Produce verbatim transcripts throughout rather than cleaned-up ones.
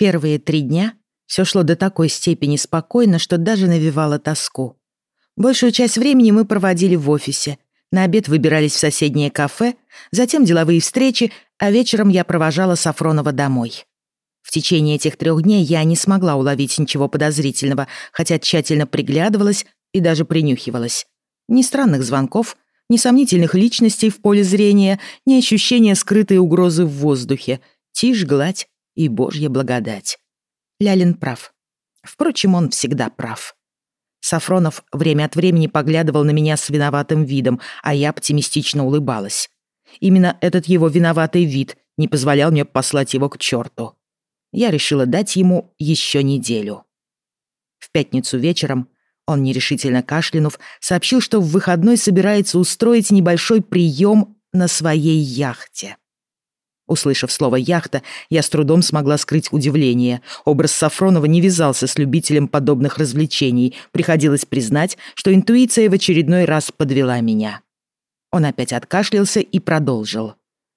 Первые три дня все шло до такой степени спокойно, что даже навевало тоску. Большую часть времени мы проводили в офисе. На обед выбирались в соседнее кафе, затем деловые встречи, а вечером я провожала Сафронова домой. В течение этих трех дней я не смогла уловить ничего подозрительного, хотя тщательно приглядывалась и даже принюхивалась. Ни странных звонков, ни сомнительных личностей в поле зрения, ни ощущения скрытой угрозы в воздухе. Тишь, гладь и божья благодать. Лялин прав. Впрочем, он всегда прав. Сафронов время от времени поглядывал на меня с виноватым видом, а я оптимистично улыбалась. Именно этот его виноватый вид не позволял мне послать его к черту. Я решила дать ему еще неделю. В пятницу вечером он, нерешительно кашлянув, сообщил, что в выходной собирается устроить небольшой прием на своей яхте. Услышав слово «яхта», я с трудом смогла скрыть удивление. Образ Сафронова не вязался с любителем подобных развлечений. Приходилось признать, что интуиция в очередной раз подвела меня. Он опять откашлялся и продолжил.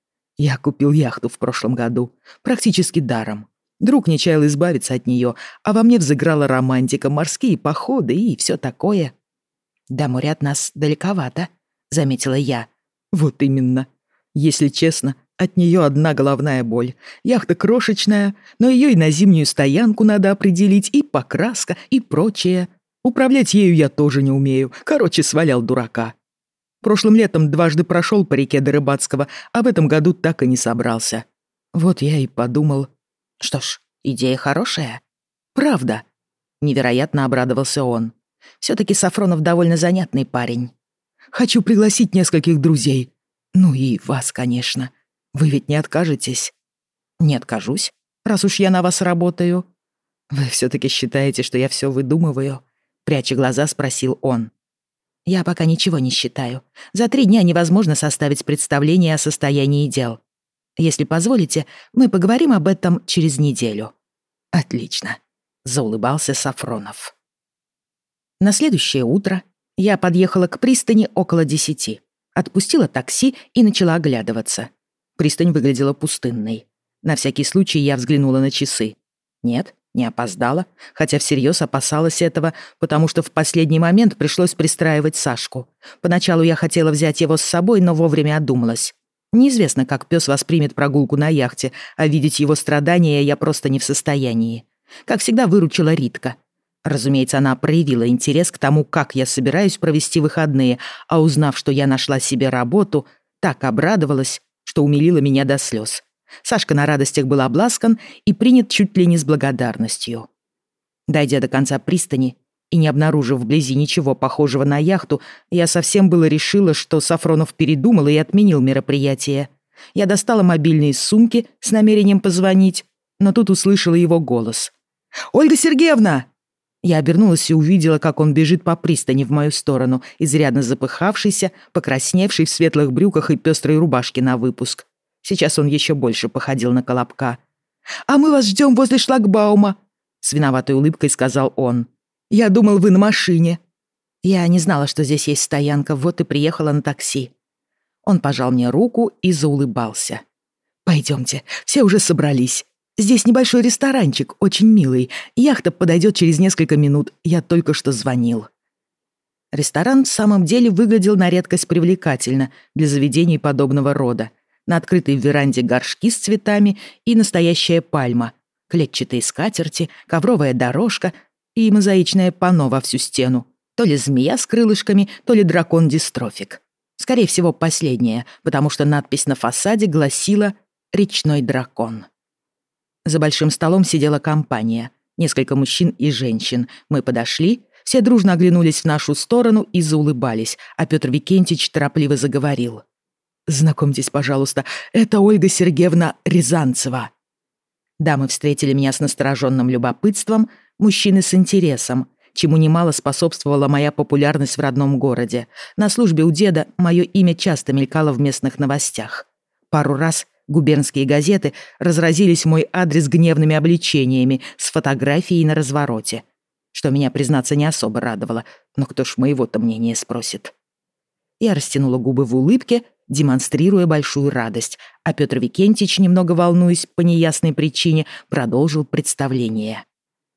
«Я купил яхту в прошлом году, практически даром. Друг не чаял избавиться от нее, а во мне взыграла романтика, морские походы и все такое». «До моря от нас далековато», — заметила я. «Вот именно. Если честно, от нее одна головная боль. Яхта крошечная, но ее и на зимнюю стоянку надо определить, и покраска, и прочее. Управлять ею я тоже не умею. Короче, свалял дурака. Прошлым летом дважды прошел по реке до Рыбацкого, а в этом году так и не собрался. Вот я и подумал...» «Что ж, идея хорошая. Правда?» Невероятно обрадовался он. Все-таки Сафронов довольно занятный парень. «Хочу пригласить нескольких друзей. Ну и вас, конечно. Вы ведь не откажетесь?» «Не откажусь, раз уж я на вас работаю». «Вы все-таки считаете, что я все выдумываю?» Пряча глаза, спросил он. «Я пока ничего не считаю. За три дня невозможно составить представление о состоянии дел. Если позволите, мы поговорим об этом через неделю». «Отлично», — заулыбался Сафронов. На следующее утро я подъехала к пристани около десяти, отпустила такси и начала оглядываться. Пристань выглядела пустынной. На всякий случай я взглянула на часы. Нет, не опоздала, хотя всерьез опасалась этого, потому что в последний момент пришлось пристраивать Сашку. Поначалу я хотела взять его с собой, но вовремя одумалась. Неизвестно, как пес воспримет прогулку на яхте, а видеть его страдания я просто не в состоянии. Как всегда, выручила Ритка. Разумеется, она проявила интерес к тому, как я собираюсь провести выходные, а узнав, что я нашла себе работу, так обрадовалась, что умилила меня до слез. Сашка на радостях был обласкан и принят чуть ли не с благодарностью. Дойдя до конца пристани и не обнаружив вблизи ничего похожего на яхту, я совсем было решила, что Сафронов передумал и отменил мероприятие. Я достала мобильный из сумки с намерением позвонить, но тут услышала его голос. «Ольга Сергеевна!» Я обернулась и увидела, как он бежит по пристани в мою сторону, изрядно запыхавшийся, покрасневший в светлых брюках и пестрой рубашке на выпуск. Сейчас он еще больше походил на Колобка. «А мы вас ждем возле шлагбаума», — с виноватой улыбкой сказал он. «Я думал, вы на машине». Я не знала, что здесь есть стоянка, вот и приехала на такси. Он пожал мне руку и заулыбался. «Пойдемте, все уже собрались. Здесь небольшой ресторанчик, очень милый. Яхта подойдет через несколько минут, я только что звонил». Ресторан в самом деле выглядел на редкость привлекательно для заведений подобного рода. На открытой веранде горшки с цветами и настоящая пальма, клетчатые скатерти, ковровая дорожка и мозаичное панно во всю стену. То ли змея с крылышками, то ли дракон-дистрофик. Скорее всего, последнее, потому что надпись на фасаде гласила «Речной дракон». За большим столом сидела компания. Несколько мужчин и женщин. Мы подошли, все дружно оглянулись в нашу сторону и заулыбались, а Петр Викентьевич торопливо заговорил. «Знакомьтесь, пожалуйста, это Ольга Сергеевна Рязанцева». Дамы встретили меня с настороженным любопытством, мужчины с интересом, чему немало способствовала моя популярность в родном городе. На службе у деда мое имя часто мелькало в местных новостях. Пару раз губернские газеты разразились в мой адрес гневными обличениями с фотографией на развороте, что меня, признаться, не особо радовало, но кто ж моего-то мнения спросит. Я растянула губы в улыбке демонстрируя большую радость, а Петр Викентьевич, немного волнуясь по неясной причине, продолжил представление.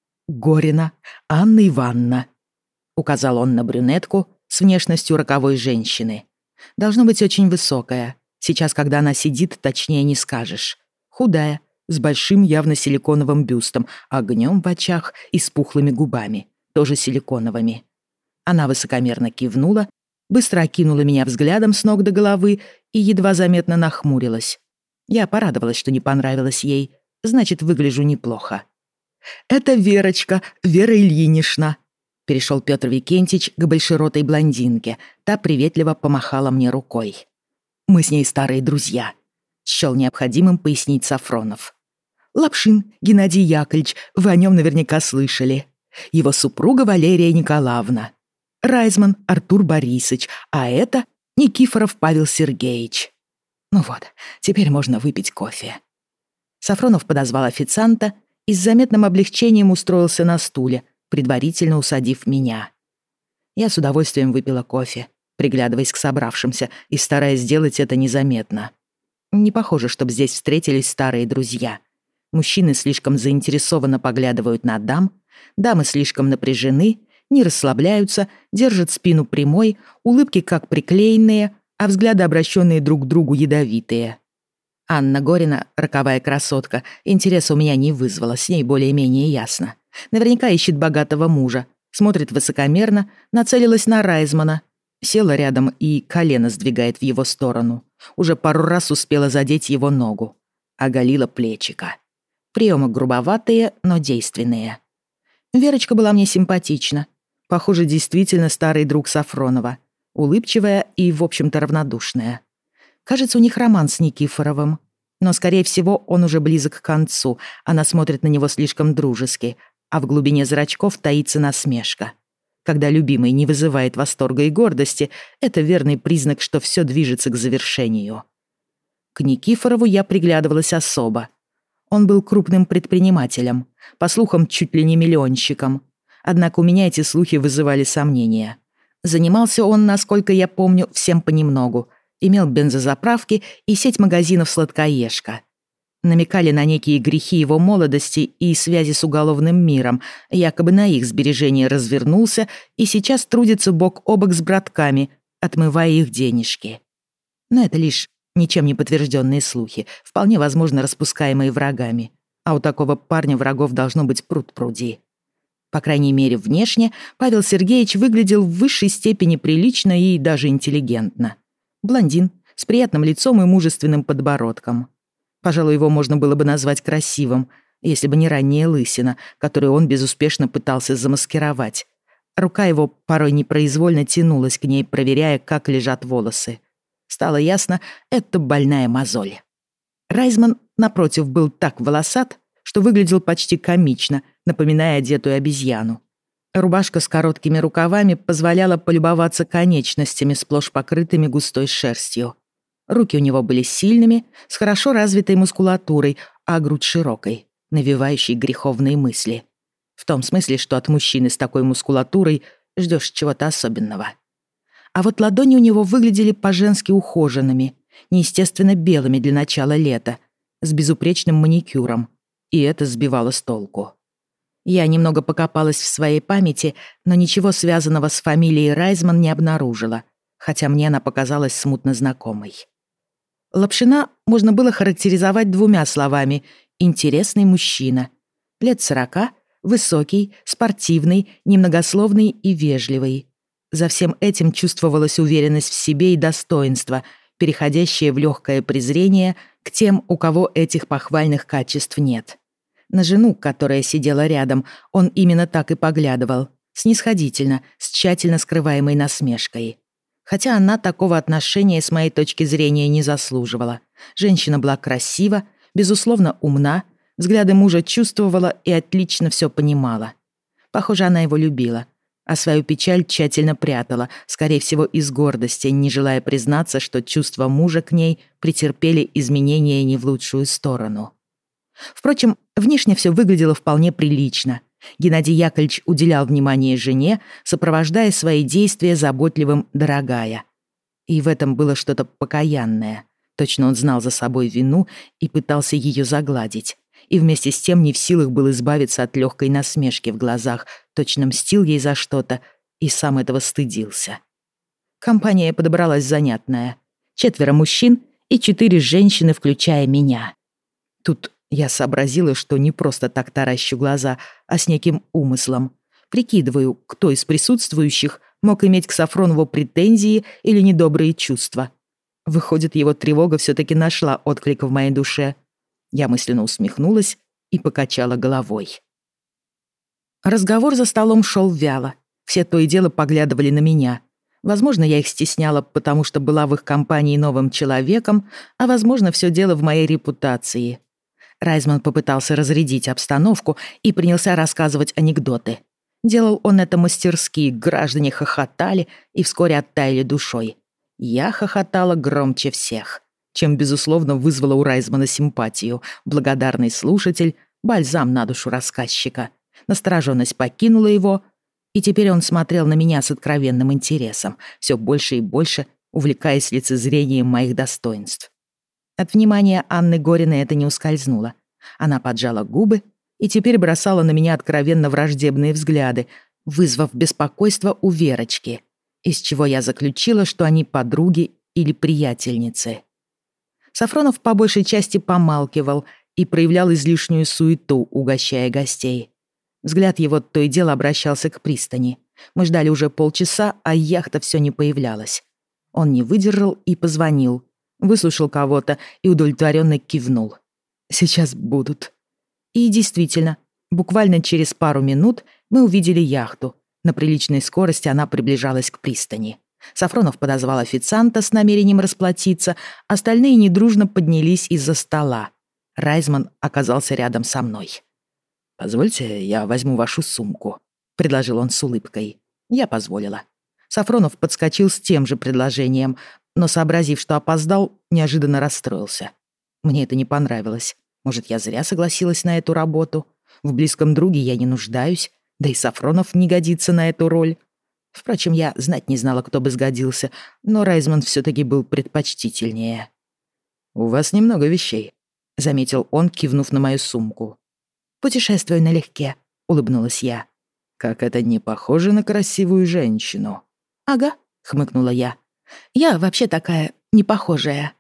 «Горина Анна Ивановна», — указал он на брюнетку с внешностью роковой женщины. «Должно быть очень высокая. Сейчас, когда она сидит, точнее не скажешь. Худая, с большим явно силиконовым бюстом, огнем в очах и с пухлыми губами, тоже силиконовыми». Она высокомерно кивнула, быстро окинула меня взглядом с ног до головы и едва заметно нахмурилась. Я порадовалась, что не понравилось ей, значит, выгляжу неплохо. «Это Верочка, Вера Ильинична», — перешел Петр Викентьевич к большеротой блондинке. Та приветливо помахала мне рукой. «Мы с ней старые друзья», — счёл необходимым пояснить Сафронов. «Лапшин Геннадий Яковлевич, вы о нём наверняка слышали. Его супруга Валерия Николаевна. Райзман Артур Борисович, а это Никифоров Павел Сергеевич. Ну вот, теперь можно выпить кофе». Сафронов подозвал официанта и с заметным облегчением устроился на стуле, предварительно усадив меня. Я с удовольствием выпила кофе, приглядываясь к собравшимся и стараясь сделать это незаметно. Не похоже, чтобы здесь встретились старые друзья. Мужчины слишком заинтересованно поглядывают на дам, дамы слишком напряжены, не расслабляются, держат спину прямой, улыбки как приклеенные, а взгляды, обращенные друг к другу, ядовитые. Анна Горина, роковая красотка, интереса у меня не вызвала, с ней более-менее ясно. Наверняка ищет богатого мужа, смотрит высокомерно, нацелилась на Райзмана, села рядом и колено сдвигает в его сторону. Уже пару раз успела задеть его ногу. Оголила плечика. Приемы грубоватые, но действенные. Верочка была мне симпатична. Похоже, действительно старый друг Сафронова. Улыбчивая и, в общем-то, равнодушная. Кажется, у них роман с Никифоровым. Но, скорее всего, он уже близок к концу. Она смотрит на него слишком дружески, а в глубине зрачков таится насмешка. Когда любимый не вызывает восторга и гордости, это верный признак, что все движется к завершению. К Никифорову я приглядывалась особо. Он был крупным предпринимателем, по слухам, чуть ли не миллионщиком. Однако у меня эти слухи вызывали сомнения. Занимался он, насколько я помню, всем понемногу. Имел бензозаправки и сеть магазинов «Сладкоежка». Намекали на некие грехи его молодости и связи с уголовным миром. Якобы на их сбережения развернулся и сейчас трудится бок о бок с братками, отмывая их денежки. Но это лишь ничем не подтвержденные слухи, вполне возможно распускаемые врагами. А у такого парня врагов должно быть пруд-пруди. По крайней мере, внешне Павел Сергеевич выглядел в высшей степени прилично и даже интеллигентно. Блондин, с приятным лицом и мужественным подбородком. Пожалуй, его можно было бы назвать красивым, если бы не ранняя лысина, которую он безуспешно пытался замаскировать. Рука его порой непроизвольно тянулась к ней, проверяя, как лежат волосы. Стало ясно, это больная мозоль. Райзман, напротив, был так волосат, что выглядел почти комично, напоминая одетую обезьяну. Рубашка с короткими рукавами позволяла полюбоваться конечностями, сплошь покрытыми густой шерстью. Руки у него были сильными, с хорошо развитой мускулатурой, а грудь широкой, навевающей греховные мысли. В том смысле, что от мужчины с такой мускулатурой ждешь чего-то особенного. А вот ладони у него выглядели по-женски ухоженными, неестественно белыми для начала лета, с безупречным маникюром, и это сбивало с толку. Я немного покопалась в своей памяти, но ничего связанного с фамилией Райзман не обнаружила, хотя мне она показалась смутно знакомой. Лапшина можно было характеризовать двумя словами: интересный мужчина. Лет сорока, высокий, спортивный, немногословный и вежливый. За всем этим чувствовалась уверенность в себе и достоинство, переходящее в легкое презрение к тем, у кого этих похвальных качеств нет. На жену, которая сидела рядом, он именно так и поглядывал, снисходительно, с тщательно скрываемой насмешкой. Хотя она такого отношения, с моей точки зрения, не заслуживала. Женщина была красива, безусловно умна, взгляды мужа чувствовала и отлично все понимала. Похоже, она его любила, а свою печаль тщательно прятала, скорее всего, из гордости, не желая признаться, что чувства мужа к ней претерпели изменения не в лучшую сторону. Впрочем, внешне все выглядело вполне прилично. Геннадий Яковлевич уделял внимание жене, сопровождая свои действия заботливым «дорогая». И в этом было что-то покаянное. Точно он знал за собой вину и пытался ее загладить. И вместе с тем не в силах был избавиться от легкой насмешки в глазах, точно мстил ей за что-то и сам этого стыдился. Компания подобралась занятная. Четверо мужчин и четыре женщины, включая меня. Тут я сообразила, что не просто так таращу глаза, а с неким умыслом. Прикидываю, кто из присутствующих мог иметь к Сафронову претензии или недобрые чувства. Выходит, его тревога все-таки нашла отклик в моей душе. Я мысленно усмехнулась и покачала головой. Разговор за столом шел вяло. Все то и дело поглядывали на меня. Возможно, я их стесняла, потому что была в их компании новым человеком, а возможно, все дело в моей репутации. Райзман попытался разрядить обстановку и принялся рассказывать анекдоты. Делал он это мастерски, граждане хохотали и вскоре оттаяли душой. Я хохотала громче всех, чем, безусловно, вызвала у Райзмана симпатию. Благодарный слушатель, бальзам на душу рассказчика. Настороженность покинула его, и теперь он смотрел на меня с откровенным интересом, все больше и больше увлекаясь лицезрением моих достоинств. От внимания Анны Гориной это не ускользнуло. Она поджала губы и теперь бросала на меня откровенно враждебные взгляды, вызвав беспокойство у Верочки, из чего я заключила, что они подруги или приятельницы. Сафронов по большей части помалкивал и проявлял излишнюю суету, угощая гостей. Взгляд его то и дело обращался к пристани. Мы ждали уже полчаса, а яхта все не появлялась. Он не выдержал и позвонил. Выслушал кого-то и удовлетворенно кивнул. «Сейчас будут». И действительно, буквально через пару минут мы увидели яхту. На приличной скорости она приближалась к пристани. Сафронов подозвал официанта с намерением расплатиться, остальные недружно поднялись из-за стола. Райзман оказался рядом со мной. «Позвольте, я возьму вашу сумку», — предложил он с улыбкой. Я позволила. Сафронов подскочил с тем же предложением, но, сообразив, что опоздал, неожиданно расстроился. Мне это не понравилось. Может, я зря согласилась на эту работу? В близком друге я не нуждаюсь, да и Сафронов не годится на эту роль. Впрочем, я знать не знала, кто бы сгодился, но Райзман все-таки был предпочтительнее. «У вас немного вещей», — заметил он, кивнув на мою сумку. «Путешествую налегке», — улыбнулась я. «Как это не похоже на красивую женщину». «Ага», — хмыкнула я. «Я вообще такая непохожая».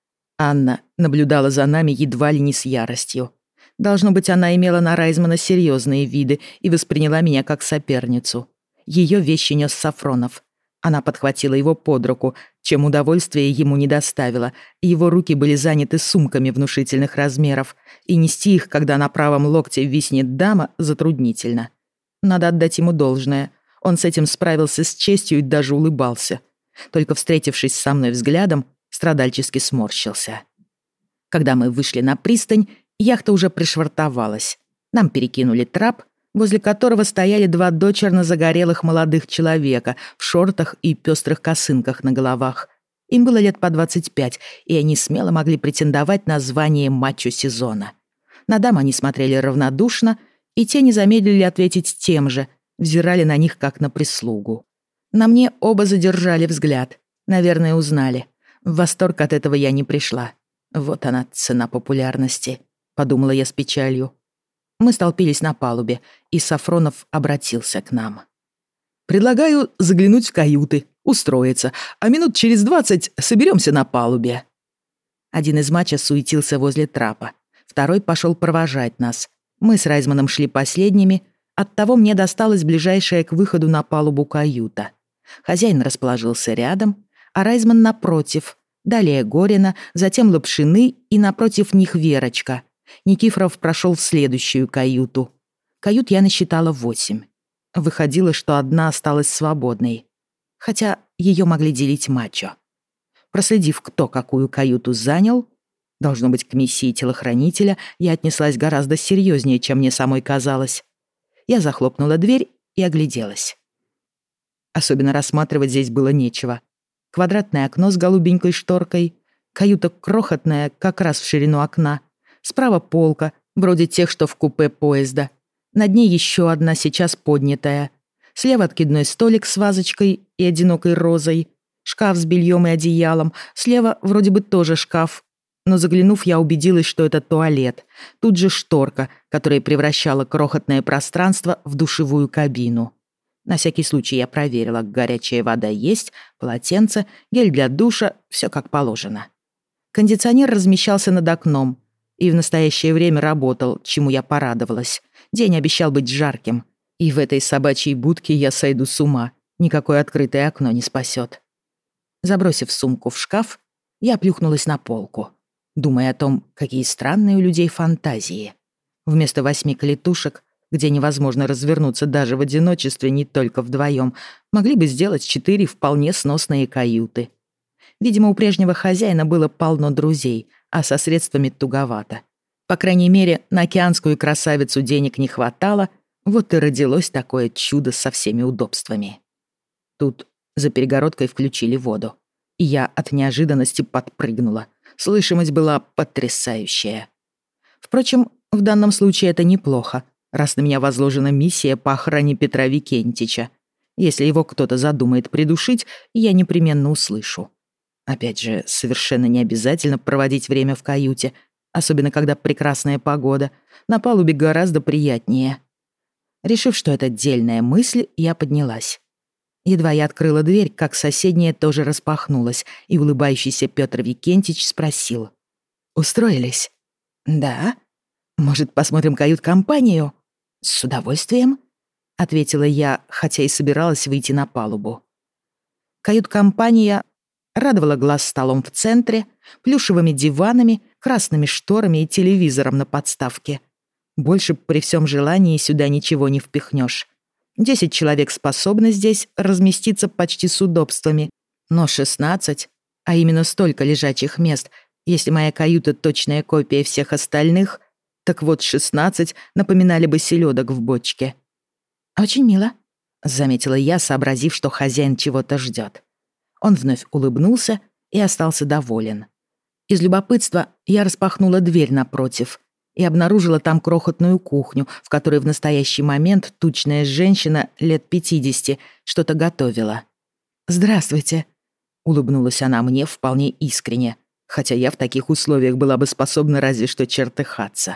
Анна наблюдала за нами едва ли не с яростью. Должно быть, она имела на Райзмана серьезные виды и восприняла меня как соперницу. Ее вещи нес Сафронов. Она подхватила его под руку, чем удовольствия ему не доставило. Его руки были заняты сумками внушительных размеров, и нести их, когда на правом локте виснет дама, затруднительно. Надо отдать ему должное. Он с этим справился с честью и даже улыбался. Только встретившись со мной взглядом, страдальчески сморщился. Когда мы вышли на пристань, яхта уже пришвартовалась. Нам перекинули трап, возле которого стояли два дочерно загорелых молодых человека в шортах и пестрых косынках на головах. Им было лет по двадцать пять, и они смело могли претендовать на звание мачо сезона. На дам они смотрели равнодушно, и те не замедлили ответить тем же, взирали на них как на прислугу. На мне оба задержали взгляд. Наверное, узнали. В восторг от этого я не пришла. Вот она, цена популярности, подумала я с печалью. Мы столпились на палубе, и Сафронов обратился к нам. «Предлагаю заглянуть в каюты, устроиться, а минут через двадцать соберемся на палубе». Один из мачо суетился возле трапа, второй пошел провожать нас. Мы с Райзманом шли последними, оттого мне досталась ближайшая к выходу на палубу каюта. Хозяин расположился рядом, а Райзман напротив, далее Горина, затем Лапшины и напротив них Верочка. Никифоров прошел в следующую каюту. Кают я насчитала восемь. Выходило, что одна осталась свободной. Хотя ее могли делить мачо. Проследив, кто какую каюту занял, должно быть, к миссии телохранителя, я отнеслась гораздо серьезнее, чем мне самой казалось. Я захлопнула дверь и огляделась. Особенно рассматривать здесь было нечего. Квадратное окно с голубенькой шторкой, каюта крохотная, как раз в ширину окна. Справа полка, вроде тех, что в купе поезда. Над ней еще одна, сейчас поднятая. Слева откидной столик с вазочкой и одинокой розой. Шкаф с бельем и одеялом. Слева вроде бы тоже шкаф. Но заглянув, я убедилась, что это туалет. Тут же шторка, которая превращала крохотное пространство в душевую кабину. На всякий случай я проверила, горячая вода есть, полотенце, гель для душа, все как положено. Кондиционер размещался над окном и в настоящее время работал, чему я порадовалась. День обещал быть жарким, и в этой собачьей будке я сойду с ума. Никакое открытое окно не спасет. Забросив сумку в шкаф, я плюхнулась на полку, думая о том, какие странные у людей фантазии. Вместо восьми клетушек, где невозможно развернуться даже в одиночестве, не только вдвоем, могли бы сделать четыре вполне сносные каюты. Видимо, у прежнего хозяина было полно друзей, а со средствами туговато. По крайней мере, на океанскую красавицу денег не хватало, вот и родилось такое чудо со всеми удобствами. Тут за перегородкой включили воду, и я от неожиданности подпрыгнула. Слышимость была потрясающая. Впрочем, в данном случае это неплохо, раз на меня возложена миссия по охране Петра Викентича. Если его кто-то задумает придушить, я непременно услышу. Опять же, совершенно не обязательно проводить время в каюте, особенно когда прекрасная погода. На палубе гораздо приятнее. Решив, что это дельная мысль, я поднялась. Едва я открыла дверь, как соседняя тоже распахнулась, и улыбающийся Петр Викентич спросил: «Устроились?» «Да. Может, посмотрим кают-компанию?» «С удовольствием», — ответила я, хотя и собиралась выйти на палубу. Кают-компания радовала глаз столом в центре, плюшевыми диванами, красными шторами и телевизором на подставке. Больше при всем желании сюда ничего не впихнешь. Десять человек способны здесь разместиться почти с удобствами, но шестнадцать, а именно столько лежачих мест, если моя каюта точная копия всех остальных, так вот шестнадцать напоминали бы селёдок в бочке. «Очень мило», — заметила я, сообразив, что хозяин чего-то ждёт. Он вновь улыбнулся и остался доволен. Из любопытства я распахнула дверь напротив и обнаружила там крохотную кухню, в которой в настоящий момент тучная женщина лет пятидесяти что-то готовила. «Здравствуйте», — улыбнулась она мне вполне искренне, хотя я в таких условиях была бы способна разве что чертыхаться.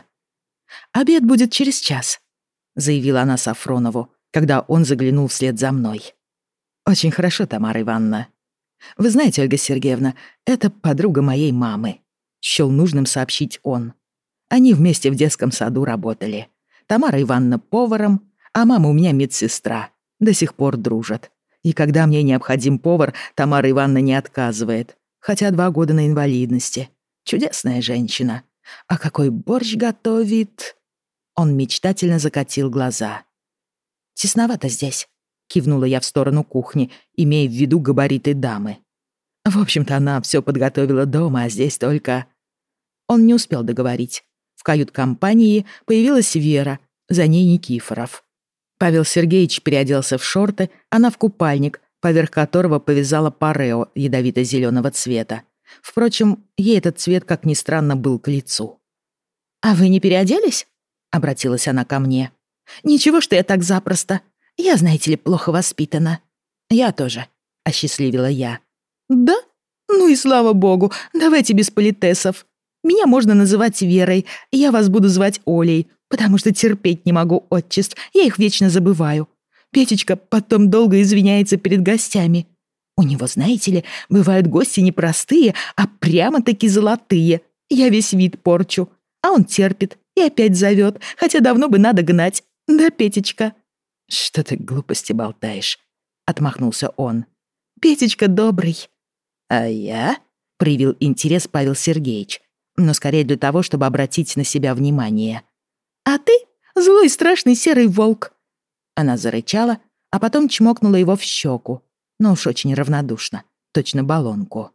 «Обед будет через час», — заявила она Сафронову, когда он заглянул вслед за мной. «Очень хорошо, Тамара Ивановна. Вы знаете, Ольга Сергеевна, это подруга моей мамы», — счёл нужным сообщить он. Они вместе в детском саду работали. Тамара Ивановна поваром, а мама у меня медсестра. До сих пор дружат. И когда мне необходим повар, Тамара Ивановна не отказывает. Хотя два года на инвалидности. Чудесная женщина. А какой борщ готовит...» Он мечтательно закатил глаза. «Тесновато здесь», — кивнула я в сторону кухни, имея в виду габариты дамы. «В общем-то, она все подготовила дома, а здесь только...» Он не успел договорить. В кают-компании появилась Вера, за ней Никифоров. Павел Сергеевич переоделся в шорты, она в купальник, поверх которого повязала парео ядовито-зеленого цвета. Впрочем, ей этот цвет, как ни странно, был к лицу. «А вы не переоделись?» — обратилась она ко мне. «Ничего, что я так запросто. Я, знаете ли, плохо воспитана». «Я тоже», — осчастливила я. «Да? Ну и слава богу, давайте без политесов. Меня можно называть Верой, я вас буду звать Олей, потому что терпеть не могу отчеств, я их вечно забываю. Петечка потом долго извиняется перед гостями. У него, знаете ли, бывают гости не простые, а прямо-таки золотые. Я весь вид порчу, а он терпит и опять зовет, хотя давно бы надо гнать. Да, Петечка?» «Что ты глупости болтаешь?» — отмахнулся он. «Петечка добрый». «А я?» — проявил интерес Павел Сергеевич, но скорее для того, чтобы обратить на себя внимание. «А ты злой страшный серый волк». Она зарычала, а потом чмокнула его в щеку, но уж очень равнодушно, точно баллонку.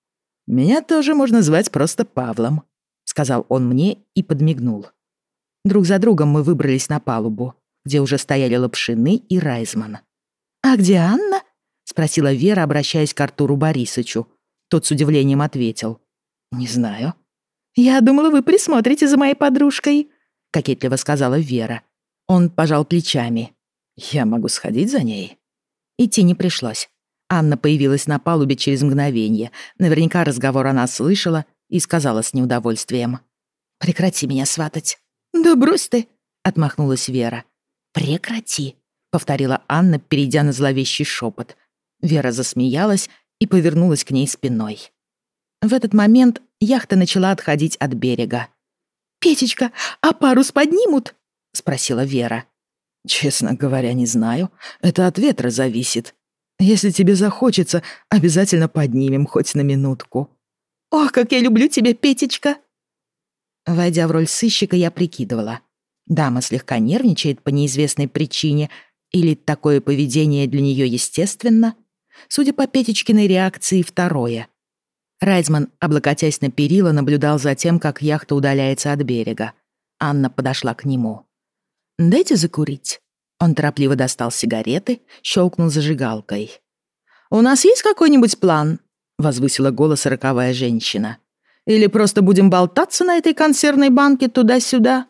«Меня тоже можно звать просто Павлом», — сказал он мне и подмигнул. Друг за другом мы выбрались на палубу, где уже стояли Лапшины и Райзман. «А где Анна?» — спросила Вера, обращаясь к Артуру Борисычу. Тот с удивлением ответил. «Не знаю». «Я думала, вы присмотрите за моей подружкой», — кокетливо сказала Вера. Он пожал плечами. «Я могу сходить за ней?» Идти не пришлось. Анна появилась на палубе через мгновение. Наверняка разговор она слышала и сказала с неудовольствием: «Прекрати меня сватать». «Да брось ты», — отмахнулась Вера. «Прекрати», — повторила Анна, перейдя на зловещий шепот. Вера засмеялась и повернулась к ней спиной. В этот момент яхта начала отходить от берега. «Петечка, а парус поднимут?» — спросила Вера. «Честно говоря, не знаю. Это от ветра зависит. Если тебе захочется, обязательно поднимем хоть на минутку». «Ох, как я люблю тебя, Петечка!» Войдя в роль сыщика, я прикидывала. Дама слегка нервничает по неизвестной причине, или такое поведение для нее естественно? Судя по Петечкиной реакции, второе. Райзман, облокотясь на перила, наблюдал за тем, как яхта удаляется от берега. Анна подошла к нему. «Дайте закурить». Он торопливо достал сигареты, щелкнул зажигалкой. «У нас есть какой-нибудь план?» — возвысила голос роковая женщина. «Или просто будем болтаться на этой консервной банке туда-сюда?»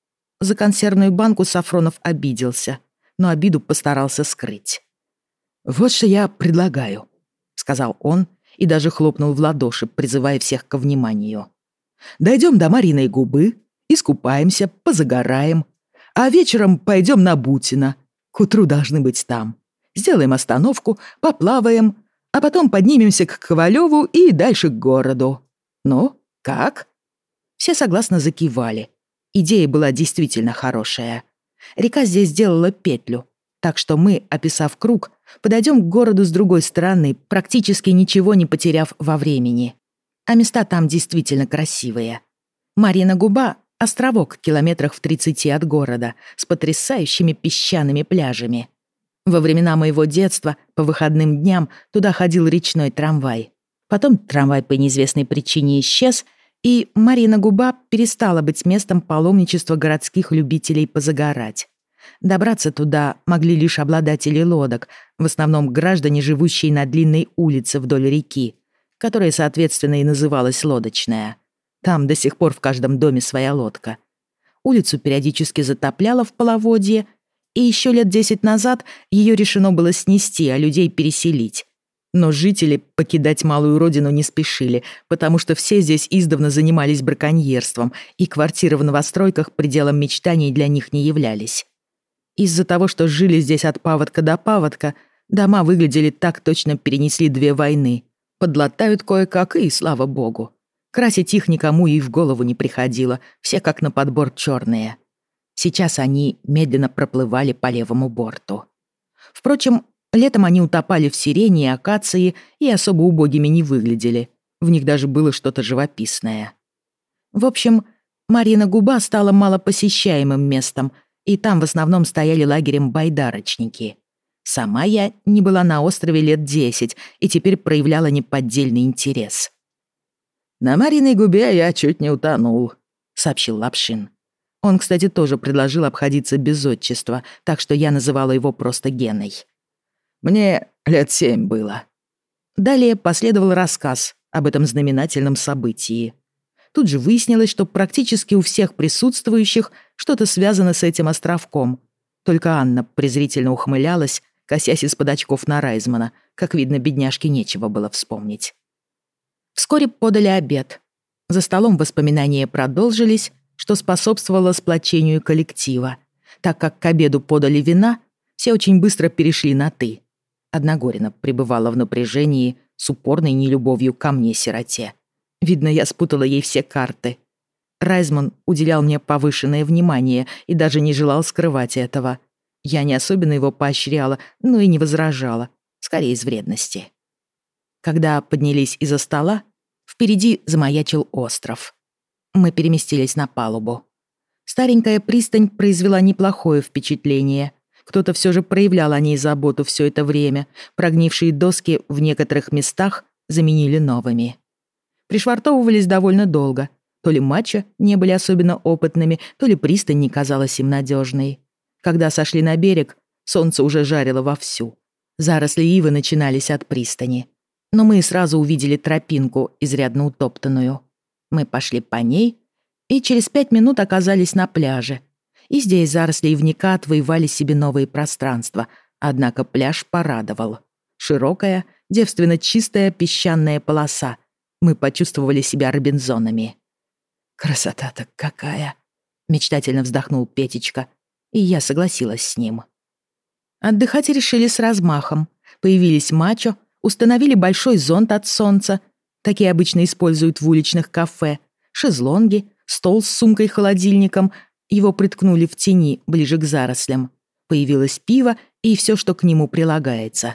За консервную банку Сафронов обиделся, но обиду постарался скрыть. «Вот что я предлагаю», — сказал он и даже хлопнул в ладоши, призывая всех ко вниманию. «Дойдем до Мариной губы, искупаемся, позагораем, а вечером пойдем на Бутино. К утру должны быть там. Сделаем остановку, поплаваем, а потом поднимемся к Ковалеву и дальше к городу. Ну, как?» Все согласно закивали. Идея была действительно хорошая. Река здесь сделала петлю, так что мы, описав круг, подойдем к городу с другой стороны, практически ничего не потеряв во времени. А места там действительно красивые. Марьина губа — островок километрах в тридцати от города, с потрясающими песчаными пляжами. Во времена моего детства по выходным дням туда ходил речной трамвай. Потом трамвай по неизвестной причине исчез, и Марьина губа перестала быть местом паломничества городских любителей позагорать. Добраться туда могли лишь обладатели лодок, в основном граждане, живущие на длинной улице вдоль реки, которая, соответственно, и называлась Лодочная. Там до сих пор в каждом доме своя лодка. Улицу периодически затопляло в половодье, и еще лет десять назад ее решено было снести, а людей переселить. Но жители покидать малую родину не спешили, потому что все здесь издавна занимались браконьерством, и квартиры в новостройках пределом мечтаний для них не являлись. Из-за того, что жили здесь от паводка до паводка, дома выглядели так, точно перенесли две войны. Подлатают кое-как, и слава богу. Красить их никому и в голову не приходило, все как на подбор черные. Сейчас они медленно проплывали по левому борту. Впрочем, летом они утопали в сирени и акации и особо убогими не выглядели. В них даже было что-то живописное. В общем, Марьина губа стала малопосещаемым местом, и там в основном стояли лагерем байдарочники. Сама я не была на острове лет десять и теперь проявляла неподдельный интерес. «На Марьиной губе я чуть не утонул», — сообщил Лапшин. Он, кстати, тоже предложил обходиться без отчества, так что я называла его просто Геной. «Мне лет семь было». Далее последовал рассказ об этом знаменательном событии. Тут же выяснилось, что практически у всех присутствующих что-то связано с этим островком. Только Анна презрительно ухмылялась, косясь из-под очков на Райзмана. Как видно, бедняжке нечего было вспомнить. Вскоре подали обед. За столом воспоминания продолжились, что способствовало сплочению коллектива. Так как к обеду подали вина, все очень быстро перешли на «ты». Одногорина пребывала в напряжении с упорной нелюбовью ко мне, сироте. Видно, я спутала ей все карты. Райзман уделял мне повышенное внимание и даже не желал скрывать этого. Я не особенно его поощряла, но и не возражала, скорее из вредности. Когда поднялись из-за стола, впереди замаячил остров. Мы переместились на палубу. Старенькая пристань произвела неплохое впечатление. Кто-то все же проявлял о ней заботу все это время. Прогнившие доски в некоторых местах заменили новыми. Пришвартовывались довольно долго. То ли мачо не были особенно опытными, то ли пристань не казалась им надежной. Когда сошли на берег, солнце уже жарило вовсю. Заросли ивы начинались от пристани. Но мы сразу увидели тропинку, изрядно утоптанную. Мы пошли по ней и через пять минут оказались на пляже. И здесь заросли ивника отвоевали себе новые пространства, однако пляж порадовал. Широкая, девственно чистая песчаная полоса. Мы почувствовали себя Робинзонами. «Красота-то какая!» — мечтательно вздохнул Петечка, и я согласилась с ним. Отдыхать решили с размахом. Появились мачо, установили большой зонт от солнца. Такие обычно используют в уличных кафе. Шезлонги, стол с сумкой-холодильником. Его приткнули в тени, ближе к зарослям. Появилось пиво и все, что к нему прилагается.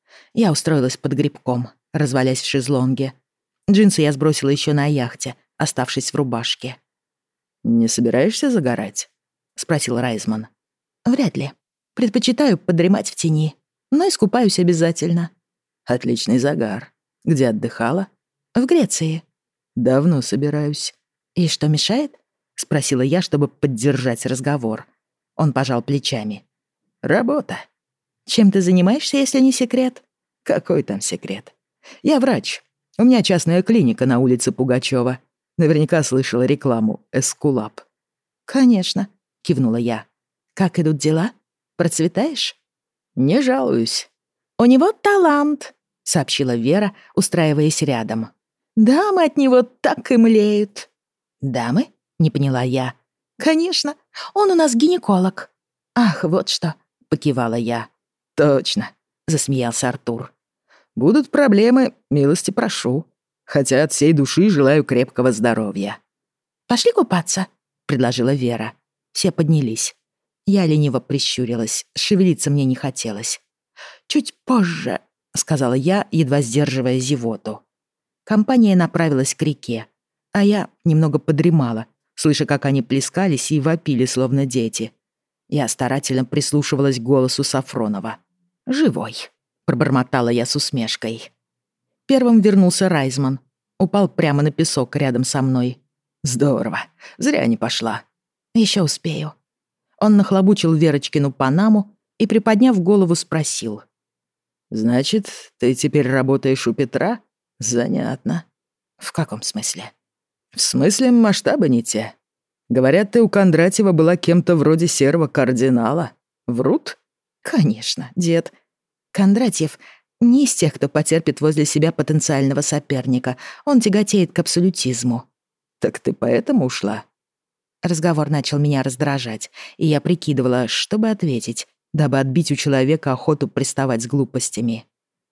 Я устроилась под грибком, развалясь в шезлонге. Джинсы я сбросила еще на яхте, оставшись в рубашке. «Не собираешься загорать?» — спросил Райзман. «Вряд ли. Предпочитаю подремать в тени, но искупаюсь обязательно». «Отличный загар. Где отдыхала?» «В Греции». «Давно собираюсь». «И что мешает?» — спросила я, чтобы поддержать разговор. Он пожал плечами. «Работа». «Чем ты занимаешься, если не секрет?» «Какой там секрет? Я врач. У меня частная клиника на улице Пугачёва. Наверняка слышала рекламу «Эскулап». «Конечно», — кивнула я. «Как идут дела? Процветаешь?» «Не жалуюсь». «У него талант», — сообщила Вера, устраиваясь рядом. «Дамы от него так и млеют». «Дамы?» — не поняла я. «Конечно, он у нас гинеколог». «Ах, вот что», — покивала я. «Точно», — засмеялся Артур. «Будут проблемы, милости прошу. Хотя от всей души желаю крепкого здоровья». «Пошли купаться», — предложила Вера. Все поднялись. Я лениво прищурилась, шевелиться мне не хотелось. «Чуть позже», — сказала я, едва сдерживая зевоту. Компания направилась к реке, а я немного подремала, слыша, как они плескались и вопили, словно дети. Я старательно прислушивалась к голосу Сафронова. «Живой», — пробормотала я с усмешкой. Первым вернулся Райзман. Упал прямо на песок рядом со мной. «Здорово. Зря не пошла». «Еще успею». Он нахлобучил Верочкину панаму и, приподняв голову, спросил. «Значит, ты теперь работаешь у Петра? Занятно». «В каком смысле?» «В смысле, масштабы не те. Говорят, ты у Кондратьева была кем-то вроде серого кардинала. Врут?» «Конечно, дед. Кондратьев не из тех, кто потерпит возле себя потенциального соперника. Он тяготеет к абсолютизму». «Так ты поэтому ушла?» Разговор начал меня раздражать, и я прикидывала, что бы ответить, дабы отбить у человека охоту приставать с глупостями.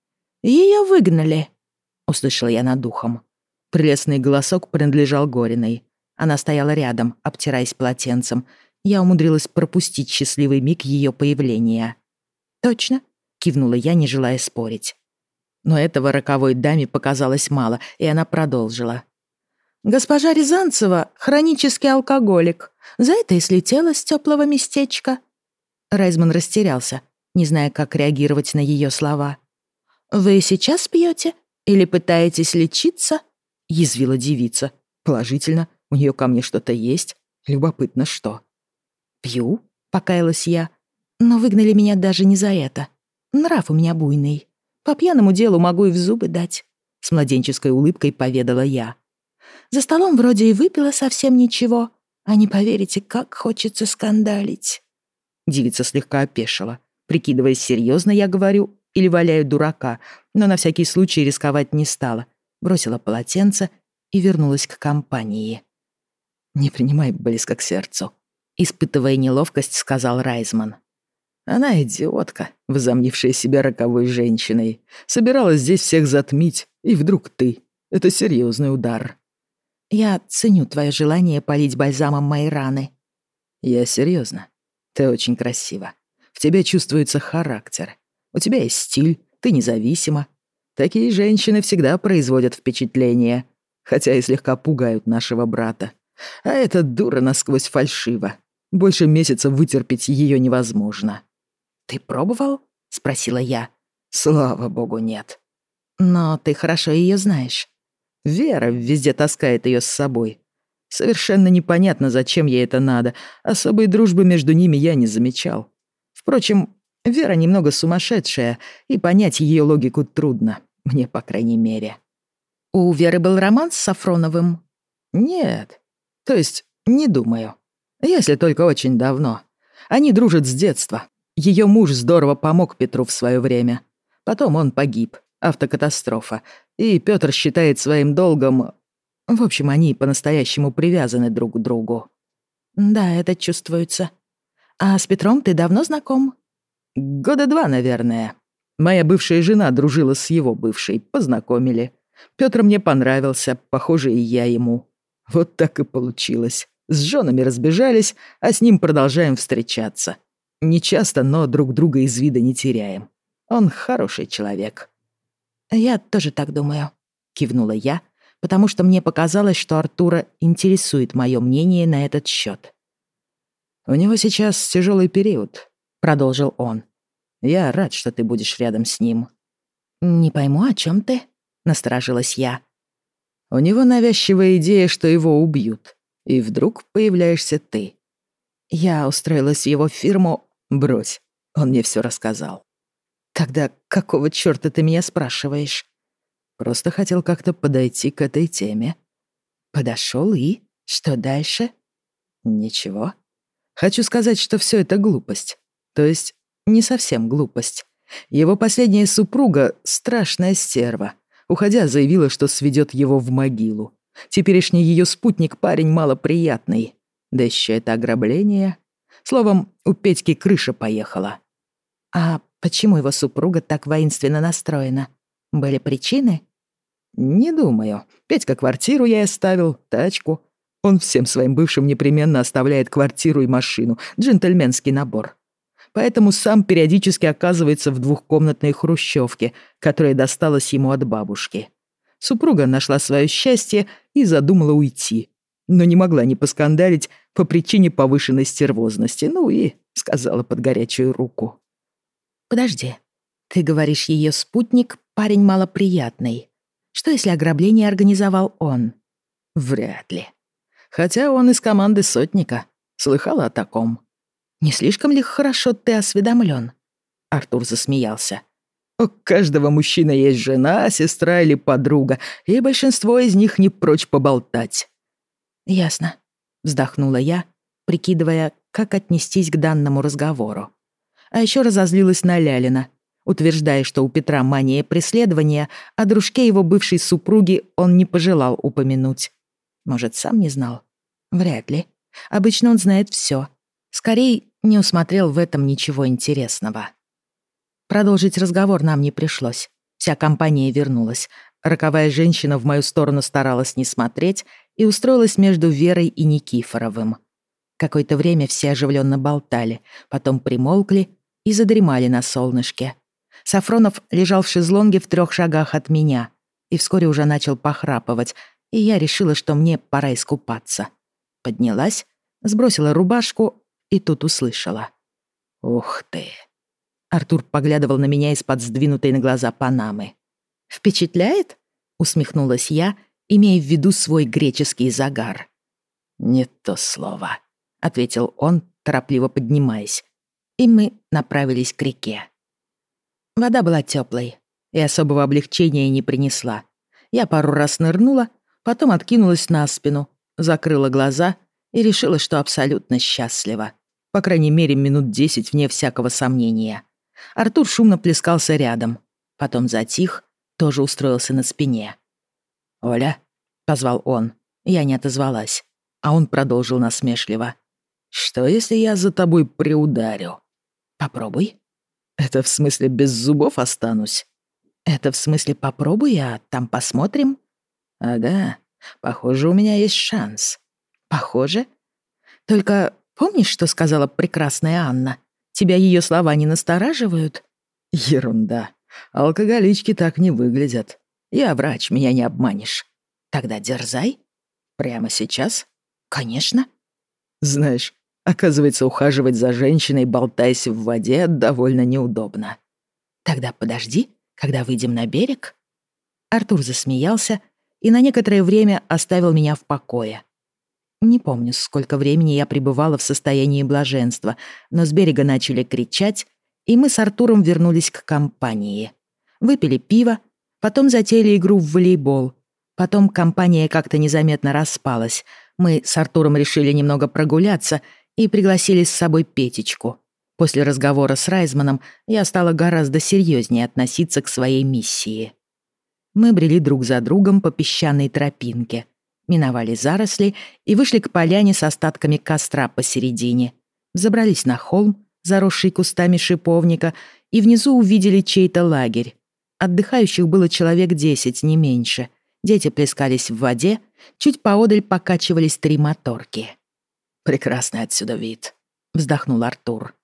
«Её выгнали», — услышала я над ухом. Прелестный голосок принадлежал Гориной. Она стояла рядом, обтираясь полотенцем. Я умудрилась пропустить счастливый миг её появления. «Точно?» — кивнула я, не желая спорить. Но этого роковой даме показалось мало, и она продолжила. «Госпожа Рязанцева — хронический алкоголик. За это и слетела с тёплого местечка». Райзман растерялся, не зная, как реагировать на её слова. «Вы сейчас пьёте или пытаетесь лечиться?» — язвила девица. «Положительно, у неё ко мне что-то есть. Любопытно, что». «Пью», — покаялась я. «Но выгнали меня даже не за это. Нрав у меня буйный. По пьяному делу могу и в зубы дать», — с младенческой улыбкой поведала я. «За столом вроде и выпила совсем ничего, а не поверите, как хочется скандалить». Девица слегка опешила, прикидываясь, серьезно я говорю или валяю дурака, но на всякий случай рисковать не стала, бросила полотенце и вернулась к компании. «Не принимай близко к сердцу», — испытывая неловкость, сказал Райзман. «Она идиотка, возомнившая себя роковой женщиной. Собиралась здесь всех затмить, и вдруг ты. Это серьезный удар». «Я ценю твое желание полить бальзамом мои раны». «Я серьезно. Ты очень красива. В тебе чувствуется характер. У тебя есть стиль, ты независима. Такие женщины всегда производят впечатление, хотя и слегка пугают нашего брата. А эта дура насквозь фальшива. Больше месяца вытерпеть ее невозможно». «Ты пробовал?» — спросила я. «Слава богу, нет». «Но ты хорошо ее знаешь». «Вера везде таскает ее с собой. Совершенно непонятно, зачем ей это надо. Особой дружбы между ними я не замечал. Впрочем, Вера немного сумасшедшая, и понять ее логику трудно, мне, по крайней мере». «У Веры был роман с Сафроновым?» «Нет. То есть, не думаю. Если только очень давно. Они дружат с детства. Ее муж здорово помог Петру в свое время. Потом он погиб. Автокатастрофа. И Пётр считает своим долгом... В общем, они по-настоящему привязаны друг к другу. Да, это чувствуется. А с Петром ты давно знаком? Года два, наверное. Моя бывшая жена дружила с его бывшей. Познакомили. Пётр мне понравился, похоже, и я ему. Вот так и получилось. С женами разбежались, а с ним продолжаем встречаться. Не часто, но друг друга из вида не теряем. Он хороший человек. Я тоже так думаю, кивнула я, потому что мне показалось, что Артура интересует мое мнение на этот счет. У него сейчас тяжелый период, продолжил он. Я рад, что ты будешь рядом с ним. Не пойму, о чем ты? Насторожилась я. У него навязчивая идея, что его убьют. И вдруг появляешься ты. Я устроилась в его фирму. Брось, он мне все рассказал. Тогда какого чёрта ты меня спрашиваешь? Просто хотел как-то подойти к этой теме. Подошёл и? Что дальше? Ничего. Хочу сказать, что все это глупость. То есть, не совсем глупость. Его последняя супруга — страшная стерва. Уходя, заявила, что сведет его в могилу. Теперешний ее спутник — парень малоприятный. Да еще это ограбление. Словом, у Петьки крыша поехала. А почему его супруга так воинственно настроена? Были причины? Не думаю. Петька квартиру ей оставил, тачку. Он всем своим бывшим непременно оставляет квартиру и машину. Джентльменский набор. Поэтому сам периодически оказывается в двухкомнатной хрущевке, которая досталась ему от бабушки. Супруга нашла свое счастье и задумала уйти. Но не могла не поскандалить по причине повышенной стервозности. Ну и сказала под горячую руку. Подожди. Ты говоришь, ее спутник — парень малоприятный. Что, если ограбление организовал он? Вряд ли. Хотя он из команды сотника. Слыхала о таком? Не слишком ли хорошо ты осведомлен? Артур засмеялся. У каждого мужчины есть жена, сестра или подруга, и большинство из них не прочь поболтать. Ясно. Вздохнула я, прикидывая, как отнестись к данному разговору. А еще разозлилась на Лялина, утверждая, что у Петра мания преследования, а дружке его бывшей супруги он не пожелал упомянуть. Может, сам не знал? Вряд ли. Обычно он знает все. Скорее, не усмотрел в этом ничего интересного. Продолжить разговор нам не пришлось. Вся компания вернулась. Роковая женщина в мою сторону старалась не смотреть и устроилась между Верой и Никифоровым. Какое-то время все оживленно болтали, потом примолкли и задремали на солнышке. Сафронов лежал в шезлонге в трех шагах от меня и вскоре уже начал похрапывать, и я решила, что мне пора искупаться. Поднялась, сбросила рубашку и тут услышала. «Ух ты!» Артур поглядывал на меня из-под сдвинутой на глаза панамы. «Впечатляет?» — усмехнулась я, имея в виду свой греческий загар. «Не то слово», — ответил он, торопливо поднимаясь. И мы направились к реке. Вода была теплой и особого облегчения не принесла. Я пару раз нырнула, потом откинулась на спину, закрыла глаза и решила, что абсолютно счастлива. По крайней мере, минут десять вне всякого сомнения. Артур шумно плескался рядом, потом затих, тоже устроился на спине. «Оля?» — позвал он. Я не отозвалась, а он продолжил насмешливо. «Что, если я за тобой приударю?» «Попробуй». «Это в смысле без зубов останусь?» «Это в смысле попробуй, а там посмотрим?» «Ага, похоже, у меня есть шанс». «Похоже? Только помнишь, что сказала прекрасная Анна? Тебя ее слова не настораживают?» «Ерунда. Алкоголички так не выглядят. Я врач, меня не обманешь». «Тогда дерзай». «Прямо сейчас?» «Конечно». «Знаешь, оказывается, ухаживать за женщиной, болтаясь в воде, довольно неудобно». «Тогда подожди, когда выйдем на берег». Артур засмеялся и на некоторое время оставил меня в покое. Не помню, сколько времени я пребывала в состоянии блаженства, но с берега начали кричать, и мы с Артуром вернулись к компании. Выпили пиво, потом затеяли игру в волейбол. Потом компания как-то незаметно распалась. Мы с Артуром решили немного прогуляться и пригласили с собой Петечку. После разговора с Райзманом я стала гораздо серьезнее относиться к своей миссии. Мы брели друг за другом по песчаной тропинке, миновали заросли и вышли к поляне с остатками костра посередине. Забрались на холм, заросший кустами шиповника, и внизу увидели чей-то лагерь. Отдыхающих было человек десять, не меньше. Дети плескались в воде, чуть поодаль покачивались три моторки. «Прекрасный отсюда вид», — вздохнул Артур.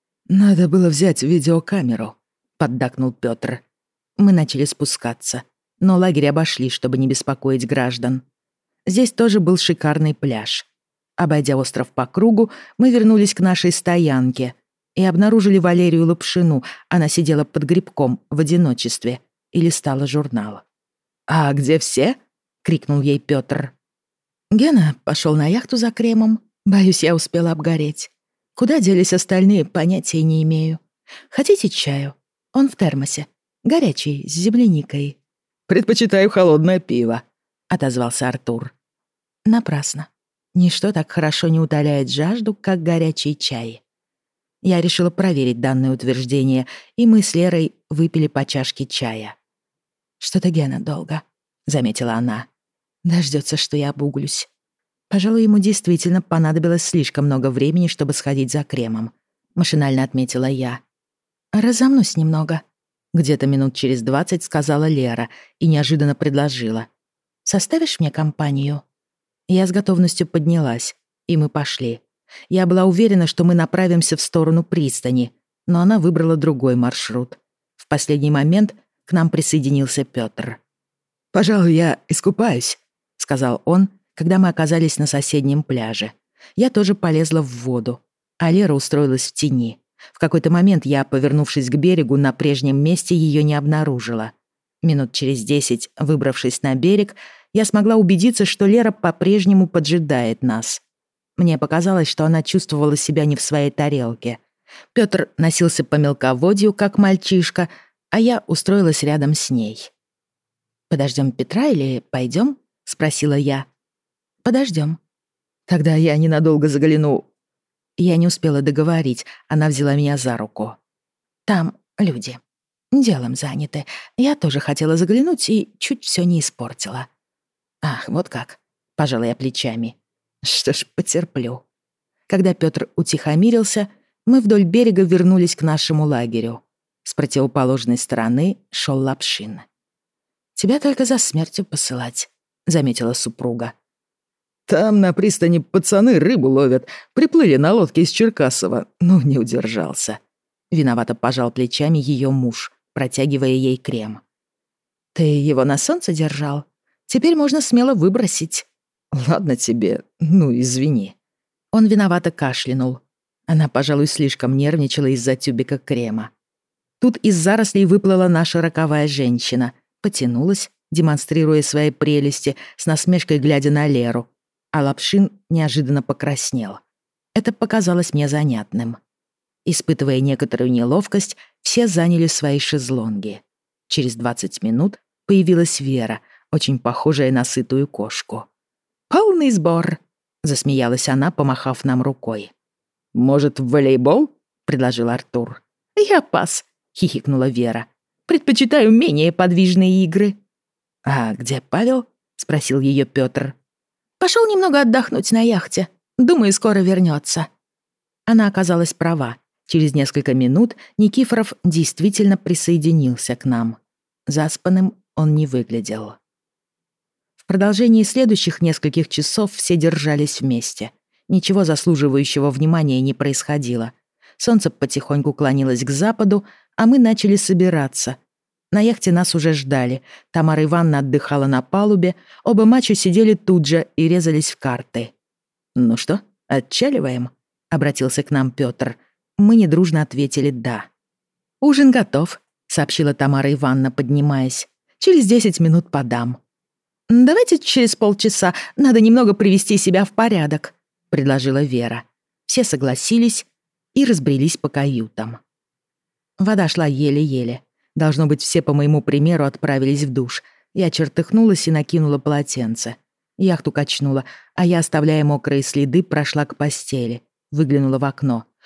«Надо было взять видеокамеру», — поддакнул Пётр. Мы начали спускаться, но лагерь обошли, чтобы не беспокоить граждан. Здесь тоже был шикарный пляж. Обойдя остров по кругу, мы вернулись к нашей стоянке и обнаружили Валерию Лапшину. Она сидела под грибком в одиночестве и листала журнал. «А где все?» — крикнул ей Пётр. «Гена пошёл на яхту за кремом. Боюсь, я успела обгореть. Куда делись остальные, понятия не имею. Хотите чаю? Он в термосе. Горячий, с земляникой». «Предпочитаю холодное пиво», — отозвался Артур. Напрасно. Ничто так хорошо не утоляет жажду, как горячий чай. Я решила проверить данное утверждение, и мы с Лерой выпили по чашке чая. «Что-то Гена долго», — заметила она. «Дождётся, что я обуглюсь». Пожалуй, ему действительно понадобилось слишком много времени, чтобы сходить за кремом. Машинально отметила я. «Разомнусь немного», — где-то минут через двадцать сказала Лера и неожиданно предложила. «Составишь мне компанию?» Я с готовностью поднялась, и мы пошли. Я была уверена, что мы направимся в сторону пристани, но она выбрала другой маршрут. В последний момент к нам присоединился Пётр. «Пожалуй, я искупаюсь», — сказал он, когда мы оказались на соседнем пляже. Я тоже полезла в воду, а Лера устроилась в тени. В какой-то момент я, повернувшись к берегу, на прежнем месте её не обнаружила. Минут через десять, выбравшись на берег, я смогла убедиться, что Лера по-прежнему поджидает нас. Мне показалось, что она чувствовала себя не в своей тарелке. Пётр носился по мелководью, как мальчишка, а я устроилась рядом с ней. «Подождём Петра или пойдём?» — спросила я. «Подождём». «Тогда я ненадолго загляну». Я не успела договорить, она взяла меня за руку. «Там люди. Делом заняты. Я тоже хотела заглянуть и чуть всё не испортила». «Ах, вот как», — пожала я плечами. «Что ж, потерплю». Когда Пётр утихомирился, мы вдоль берега вернулись к нашему лагерю. С противоположной стороны шёл Лапшин. «Тебя только за смертью посылать», — заметила супруга. «Там на пристани пацаны рыбу ловят. Приплыли на лодке из Черкасова. Ну, не удержался». Виновато пожал плечами её муж, протягивая ей крем. «Ты его на солнце держал? Теперь можно смело выбросить». «Ладно тебе, ну извини». Он виновато кашлянул. Она, пожалуй, слишком нервничала из-за тюбика крема. Тут из зарослей выплыла наша роковая женщина, потянулась, демонстрируя свои прелести, с насмешкой глядя на Леру, а Лапшин неожиданно покраснел. Это показалось мне занятным. Испытывая некоторую неловкость, все заняли свои шезлонги. Через двадцать минут появилась Вера, очень похожая на сытую кошку. «Полный сбор», — засмеялась она, помахав нам рукой. «Может, в волейбол?» — предложил Артур. «Я пас», — хихикнула Вера. «Предпочитаю менее подвижные игры». «А где Павел?» — спросил её Пётр. «Пошёл немного отдохнуть на яхте. Думаю, скоро вернётся». Она оказалась права. Через несколько минут Никифоров действительно присоединился к нам. Заспанным он не выглядел. В продолжении следующих нескольких часов все держались вместе. Ничего заслуживающего внимания не происходило. Солнце потихоньку клонилось к западу, а мы начали собираться. На яхте нас уже ждали. Тамара Ивановна отдыхала на палубе, оба мачо сидели тут же и резались в карты. «Ну что, отчаливаем?» — обратился к нам Пётр. Мы недружно ответили «да». «Ужин готов», — сообщила Тамара Ивановна, поднимаясь. «Через десять минут подам». «Давайте через полчаса, надо немного привести себя в порядок», — предложила Вера. Все согласились и разбрелись по каютам. Вода шла еле-еле. Должно быть, все по моему примеру отправились в душ. Я чертыхнулась и накинула полотенце. Яхту качнула, а я, оставляя мокрые следы, прошла к постели. Выглянула в окно.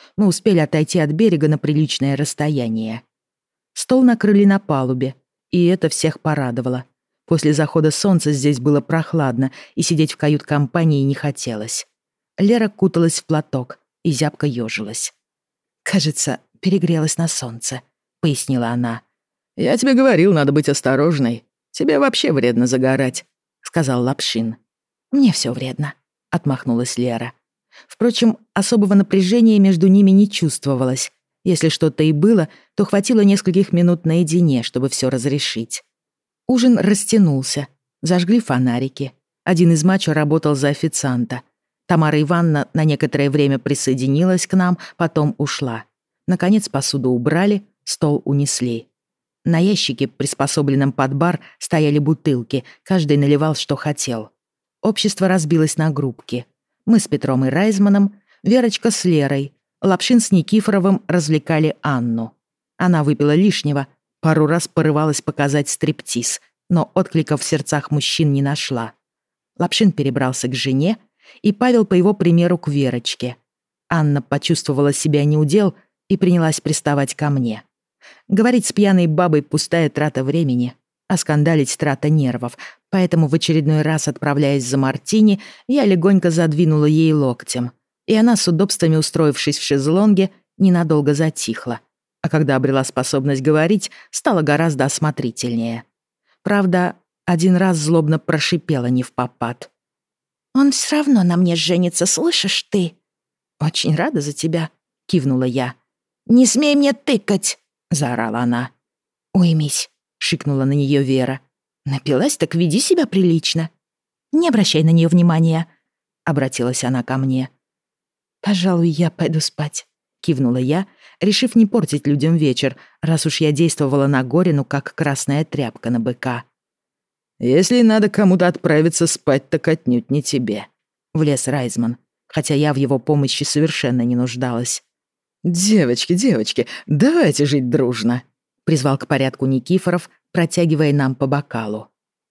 Мы успели отойти от берега на приличное расстояние. Стол накрыли на палубе, и это всех порадовало. После захода солнца здесь было прохладно, и сидеть в кают-компании не хотелось. Лера куталась в платок и зябко ёжилась. «Кажется, перегрелась на солнце», — пояснила она. «Я тебе говорил, надо быть осторожной. Тебе вообще вредно загорать», — сказал Лапшин. «Мне всё вредно», — отмахнулась Лера. Впрочем, особого напряжения между ними не чувствовалось. Если что-то и было, то хватило нескольких минут наедине, чтобы всё разрешить. Ужин растянулся. Зажгли фонарики. Один из мачо работал за официанта. Тамара Ивановна на некоторое время присоединилась к нам, потом ушла. Наконец посуду убрали, стол унесли. На ящике, приспособленном под бар, стояли бутылки, каждый наливал, что хотел. Общество разбилось на группки. Мы с Петром и Райзманом, Верочка с Лерой, Лапшин с Никифоровым развлекали Анну. Она выпила лишнего, пару раз порывалась показать стриптиз, но откликов в сердцах мужчин не нашла. Лапшин перебрался к жене, и Павел, по его примеру, к Верочке. Анна почувствовала себя неудел и принялась приставать ко мне. Говорить с пьяной бабой — пустая трата времени, а скандалить — трата нервов, поэтому в очередной раз, отправляясь за мартини, я легонько задвинула ей локтем, и она, с удобствами устроившись в шезлонге, ненадолго затихла, а когда обрела способность говорить, стала гораздо осмотрительнее. Правда, один раз злобно прошипела невпопад. «Он все равно на мне женится, слышишь ты?» «Очень рада за тебя», — кивнула я. «Не смей мне тыкать!» — заорала она. «Уймись», — шикнула на нее Вера. «Напилась, так веди себя прилично». «Не обращай на нее внимания», — обратилась она ко мне. «Пожалуй, я пойду спать», — кивнула я, решив не портить людям вечер, раз уж я действовала на Горину, как красная тряпка на быка. «Если надо кому-то отправиться спать, так отнюдь не тебе», — влез Райзман, хотя я в его помощи совершенно не нуждалась. «Девочки, девочки, давайте жить дружно», — призвал к порядку Никифоров, протягивая нам по бокалу.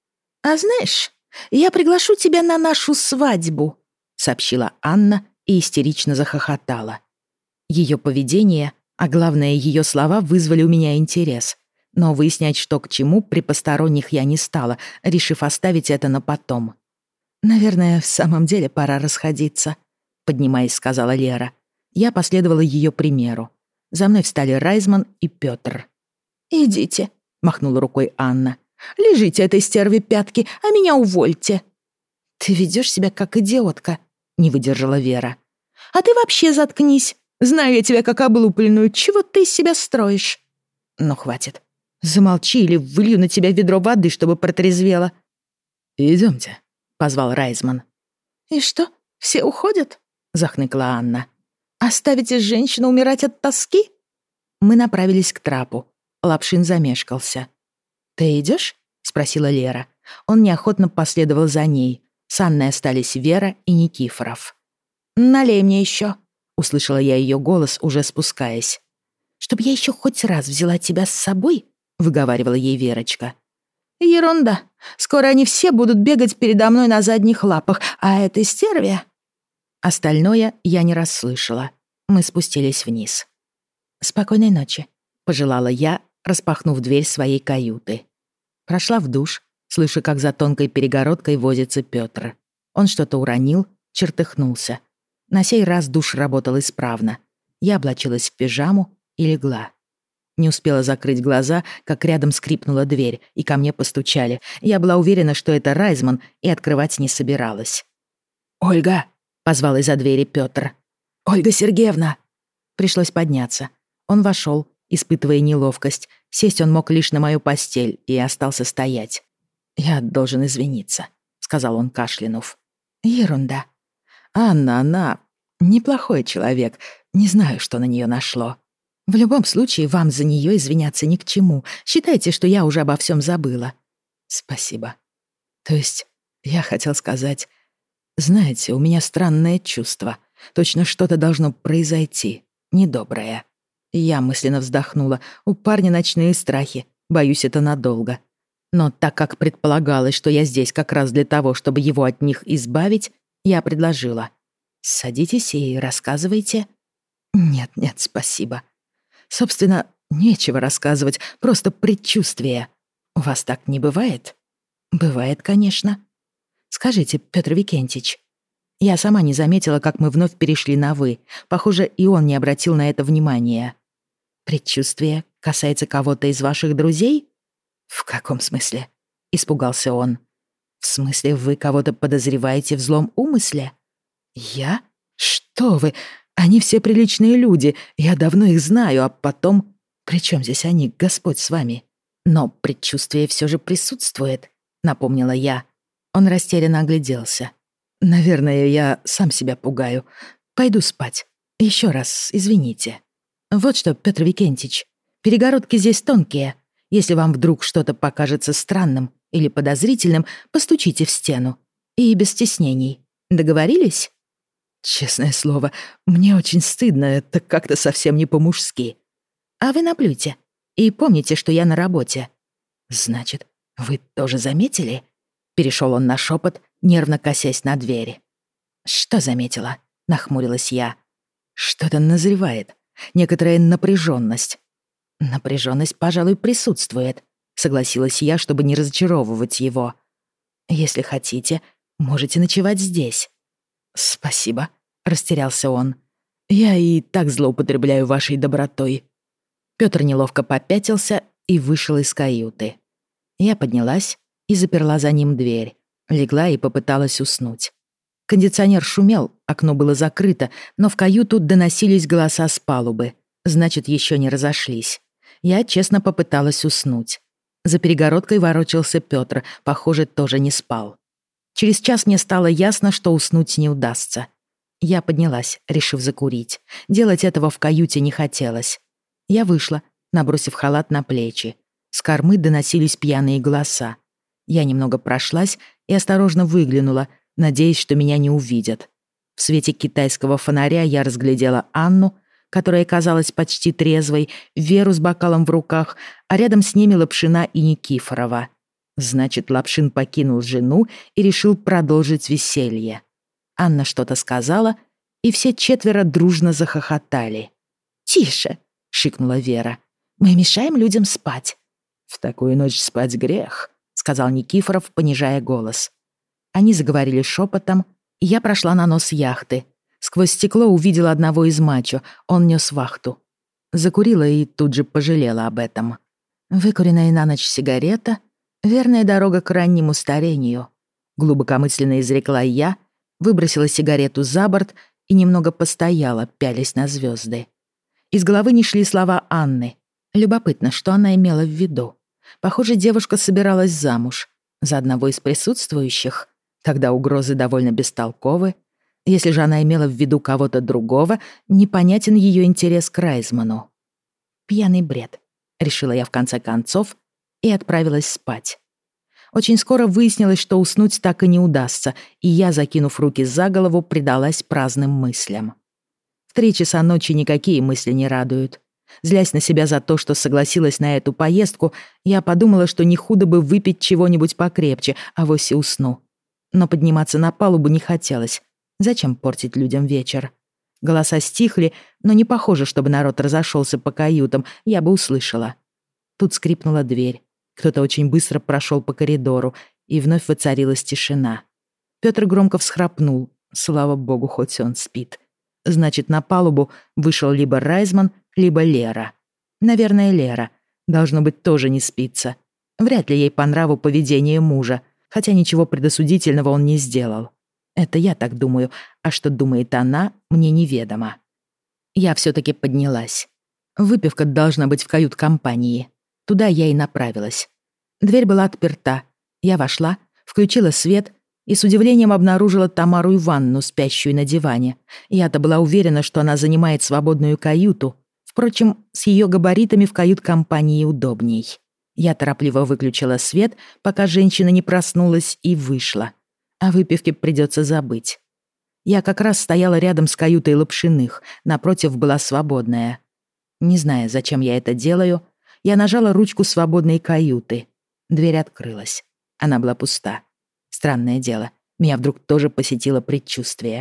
«А знаешь, я приглашу тебя на нашу свадьбу», — сообщила Анна и истерично захохотала. Ее поведение, а главное, ее слова вызвали у меня интерес. Но выяснять, что к чему, при посторонних я не стала, решив оставить это на потом. «Наверное, в самом деле пора расходиться», — поднимаясь, сказала Лера. Я последовала ее примеру. За мной встали Райзман и Пётр. «Идите», — махнула рукой Анна. «Лежите этой стерве пятки, а меня увольте». «Ты ведешь себя как идиотка», — не выдержала Вера. «А ты вообще заткнись. Знаю я тебя как облупленную. Чего ты из себя строишь?» «Ну, хватит. Замолчи, или вылью на тебя ведро воды, чтобы протрезвела». «Идёмте», — позвал Райзман. «И что, все уходят?» — захныкла Анна. «Оставите женщину умирать от тоски?» Мы направились к трапу. Лапшин замешкался. «Ты идёшь?» — спросила Лера. Он неохотно последовал за ней. С Анной остались Вера и Никифоров. «Налей мне ещё», — услышала я её голос, уже спускаясь. «Чтоб я ещё хоть раз взяла тебя с собой?» — выговаривала ей Верочка. «Ерунда. Скоро они все будут бегать передо мной на задних лапах, а этой стерве...» Остальное я не расслышала. Мы спустились вниз. «Спокойной ночи», — пожелала я, распахнув дверь своей каюты. Прошла в душ, слыша, как за тонкой перегородкой возится Пётр. Он что-то уронил, чертыхнулся. На сей раз душ работал исправно. Я облачилась в пижаму и легла. Не успела закрыть глаза, как рядом скрипнула дверь, и ко мне постучали. Я была уверена, что это Райзман, и открывать не собиралась. «Ольга!» — позвал из-за двери Пётр. «Ольга Сергеевна!» Пришлось подняться. Он вошел, испытывая неловкость. Сесть он мог лишь на мою постель и остался стоять. «Я должен извиниться», — сказал он, кашлянув. «Ерунда. Анна, она неплохой человек. Не знаю, что на нее нашло. В любом случае, вам за нее извиняться ни к чему. Считайте, что я уже обо всем забыла». «Спасибо. То есть, я хотел сказать... Знаете, у меня странное чувство. Точно что-то должно произойти. Недоброе». Я мысленно вздохнула. У парня ночные страхи. Боюсь, это надолго. Но так как предполагалось, что я здесь как раз для того, чтобы его от них избавить, я предложила. «Садитесь и рассказывайте». Нет-нет, спасибо. Собственно, нечего рассказывать, просто предчувствие. У вас так не бывает? Бывает, конечно. Скажите, Пётр Викентьич, я сама не заметила, как мы вновь перешли на «вы». Похоже, и он не обратил на это внимания. Предчувствие касается кого-то из ваших друзей? В каком смысле? Испугался он. В смысле, вы кого-то подозреваете в злом умысле? Я? Что вы? Они все приличные люди, я давно их знаю, а потом... При чем здесь они, Господь с вами? Но предчувствие все же присутствует, напомнила я. Он растерянно огляделся. Наверное, я сам себя пугаю. Пойду спать. Еще раз извините. Вот что, Петр Викентьич, перегородки здесь тонкие. Если вам вдруг что-то покажется странным или подозрительным, постучите в стену. И без стеснений. Договорились? Честное слово, мне очень стыдно, это как-то совсем не по-мужски. А вы наплюйте. И помните, что я на работе. Значит, вы тоже заметили? Перешел он на шепот, нервно косясь на двери. Что заметила? Нахмурилась я. Что-то назревает. Некоторая напряженность. Напряженность, пожалуй, присутствует, согласилась я, чтобы не разочаровывать его. Если хотите, можете ночевать здесь. Спасибо, растерялся он. Я и так злоупотребляю вашей добротой. Пётр неловко попятился и вышел из каюты. Я поднялась и заперла за ним дверь, легла и попыталась уснуть. Кондиционер шумел, окно было закрыто, но в каюту доносились голоса с палубы. Значит, еще не разошлись. Я честно попыталась уснуть. За перегородкой ворочался Пётр, похоже, тоже не спал. Через час мне стало ясно, что уснуть не удастся. Я поднялась, решив закурить. Делать этого в каюте не хотелось. Я вышла, набросив халат на плечи. С кормы доносились пьяные голоса. Я немного прошлась и осторожно выглянула, надеясь, что меня не увидят. В свете китайского фонаря я разглядела Анну, которая казалась почти трезвой, Веру с бокалом в руках, а рядом с ними Лапшина и Никифорова. Значит, Лапшин покинул жену и решил продолжить веселье. Анна что-то сказала, и все четверо дружно захохотали. «Тише!» — шикнула Вера. «Мы мешаем людям спать». «В такую ночь спать грех», — сказал Никифоров, понижая голос. Они заговорили шепотом, и я прошла на нос яхты. Сквозь стекло увидела одного из мачо, он нес вахту. Закурила и тут же пожалела об этом. Выкуренная на ночь сигарета — верная дорога к раннему старению. Глубокомысленно изрекла я, выбросила сигарету за борт и немного постояла, пялясь на звезды. Из головы не шли слова Анны. Любопытно, что она имела в виду. Похоже, девушка собиралась замуж. За одного из присутствующих. Тогда угрозы довольно бестолковы. Если же она имела в виду кого-то другого, непонятен ее интерес к Райзману. «Пьяный бред», — решила я в конце концов и отправилась спать. Очень скоро выяснилось, что уснуть так и не удастся, и я, закинув руки за голову, предалась праздным мыслям. В три часа ночи никакие мысли не радуют. Злясь на себя за то, что согласилась на эту поездку, я подумала, что не худо бы выпить чего-нибудь покрепче, авось и усну. Но подниматься на палубу не хотелось. Зачем портить людям вечер? Голоса стихли, но не похоже, чтобы народ разошелся по каютам, я бы услышала. Тут скрипнула дверь. Кто-то очень быстро прошел по коридору, и вновь воцарилась тишина. Пётр громко всхрапнул. Слава богу, хоть он спит. Значит, на палубу вышел либо Райзман, либо Лера. Наверное, Лера. Должно быть, тоже не спится. Вряд ли ей по нраву поведение мужа, хотя ничего предосудительного он не сделал. Это я так думаю, а что думает она, мне неведомо. Я все-таки поднялась. Выпивка должна быть в кают-компании. Туда я и направилась. Дверь была отперта. Я вошла, включила свет и с удивлением обнаружила Тамару Ивановну, спящую на диване. Я-то была уверена, что она занимает свободную каюту. Впрочем, с ее габаритами в кают-компании удобней. Я торопливо выключила свет, пока женщина не проснулась, и вышла. О выпивке придется забыть. Я как раз стояла рядом с каютой Лапшиных, напротив была свободная. Не зная, зачем я это делаю, я нажала ручку свободной каюты. Дверь открылась. Она была пуста. Странное дело, меня вдруг тоже посетило предчувствие.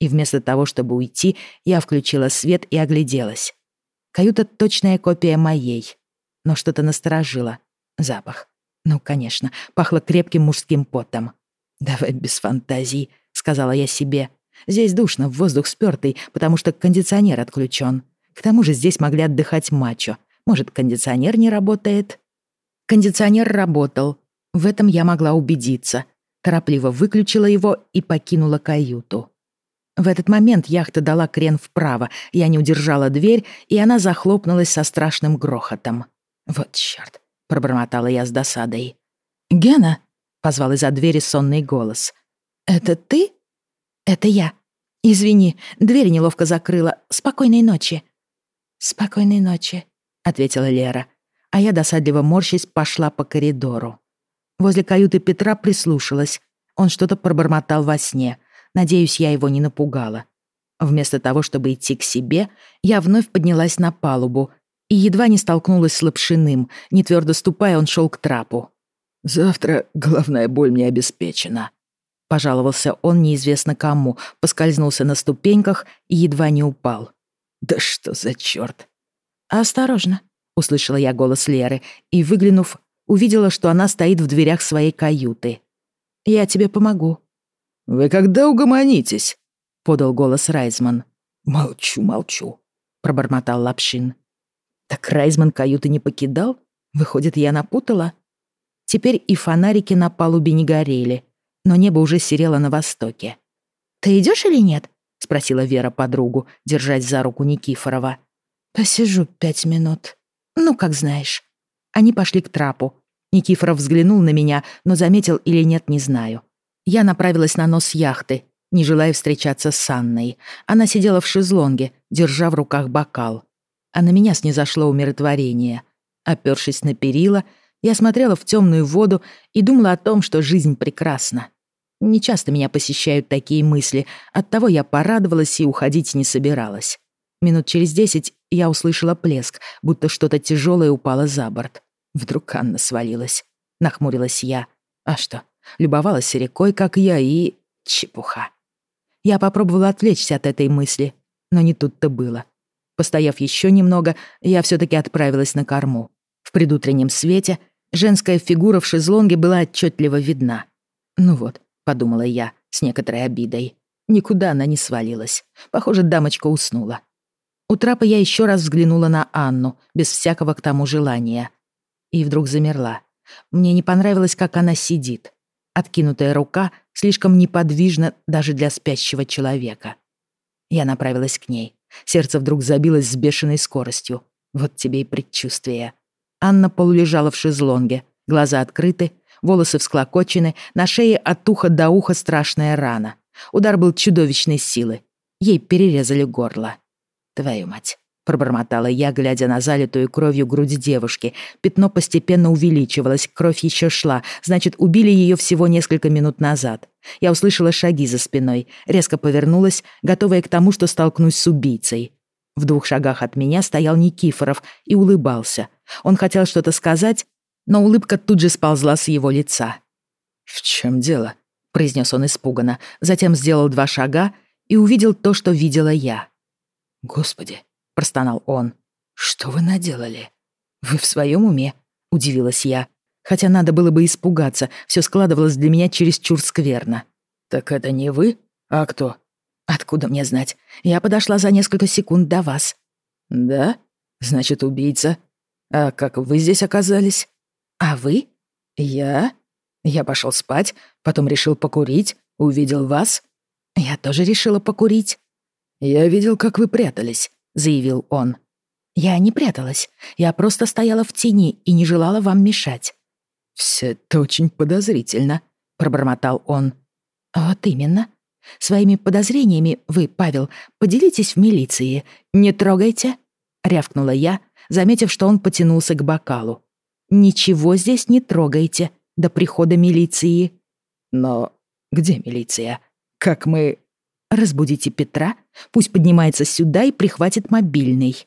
И вместо того, чтобы уйти, я включила свет и огляделась. Каюта — точная копия моей. Но что-то насторожило. Запах. Ну, конечно, пахло крепким мужским потом. «Давай без фантазий», — сказала я себе. «Здесь душно, воздух спёртый, потому что кондиционер отключён. К тому же здесь могли отдыхать мачо. Может, кондиционер не работает?» Кондиционер работал. В этом я могла убедиться. Торопливо выключила его и покинула каюту. В этот момент яхта дала крен вправо, я не удержала дверь, и она захлопнулась со страшным грохотом. «Вот чёрт», — пробормотала я с досадой. «Гена?» — позвал из-за двери сонный голос. «Это ты?» «Это я. Извини, дверь неловко закрыла. Спокойной ночи». «Спокойной ночи», — ответила Лера, а я, досадливо морщась, пошла по коридору. Возле каюты Петра прислушалась. Он что-то пробормотал во сне. Надеюсь, я его не напугала. Вместо того, чтобы идти к себе, я вновь поднялась на палубу и едва не столкнулась с Лапшиным. Не твердо ступая, он шел к трапу. «Завтра головная боль мне обеспечена», — пожаловался он неизвестно кому, поскользнулся на ступеньках и едва не упал. «Да что за чёрт?» «Осторожно», — услышала я голос Леры и, выглянув, увидела, что она стоит в дверях своей каюты. «Я тебе помогу». «Вы когда угомонитесь?» — подал голос Райзман. «Молчу, молчу», — пробормотал Лапшин. «Так Райзман каюты не покидал? Выходит, я напутала?» Теперь и фонарики на палубе не горели, но небо уже серело на востоке. «Ты идёшь или нет?» — спросила Вера подругу, держась за руку Никифорова. «Посижу пять минут. Ну, как знаешь». Они пошли к трапу. Никифоров взглянул на меня, но заметил или нет, не знаю. Я направилась на нос яхты, не желая встречаться с Анной. Она сидела в шезлонге, держа в руках бокал. А на меня снизошло умиротворение. Опёршись на перила, я смотрела в тёмную воду и думала о том, что жизнь прекрасна. Нечасто меня посещают такие мысли, оттого я порадовалась и уходить не собиралась. Минут через десять я услышала плеск, будто что-то тяжелое упало за борт. Вдруг Анна свалилась. Нахмурилась я. А что, любовалась рекой, как я, и... чепуха. Я попробовала отвлечься от этой мысли, но не тут-то было. Постояв еще немного, я все-таки отправилась на корму. В предутреннем свете женская фигура в шезлонге была отчетливо видна. Ну вот, подумала я с некоторой обидой. Никуда она не свалилась. Похоже, дамочка уснула. У трапа я еще раз взглянула на Анну, без всякого к тому желания. И вдруг замерла. Мне не понравилось, как она сидит. Откинутая рука слишком неподвижна даже для спящего человека. Я направилась к ней. Сердце вдруг забилось с бешеной скоростью. Вот тебе и предчувствие. Анна полулежала в шезлонге, глаза открыты, волосы всклокочены, на шее от уха до уха страшная рана. Удар был чудовищной силы. Ей перерезали горло. «Твою мать», — пробормотала я, глядя на залитую кровью грудь девушки. Пятно постепенно увеличивалось, кровь еще шла, значит, убили ее всего несколько минут назад. Я услышала шаги за спиной, резко повернулась, готовая к тому, что столкнусь с убийцей. В двух шагах от меня стоял Никифоров и улыбался. Он хотел что-то сказать, но улыбка тут же сползла с его лица. «В чем дело?» — произнес он испуганно, затем сделал два шага и увидел то, что видела я. «Господи!» — простонал он. «Что вы наделали?» «Вы в своем уме?» — удивилась я. Хотя надо было бы испугаться, все складывалось для меня чересчур скверно. «Так это не вы? А кто?» «Откуда мне знать? Я подошла за несколько секунд до вас». «Да? Значит, убийца. А как вы здесь оказались?» «А вы?» «Я? Я пошел спать, потом решил покурить, увидел вас». «Я тоже решила покурить». «Я видел, как вы прятались», — заявил он. «Я не пряталась. Я просто стояла в тени и не желала вам мешать». «Все это очень подозрительно», — пробормотал он. «Вот именно. Своими подозрениями вы, Павел, поделитесь в милиции. Не трогайте», — рявкнула я, заметив, что он потянулся к бокалу. «Ничего здесь не трогайте до прихода милиции». «Но где милиция? Как мы...» «Разбудите Петра, пусть поднимается сюда и прихватит мобильный».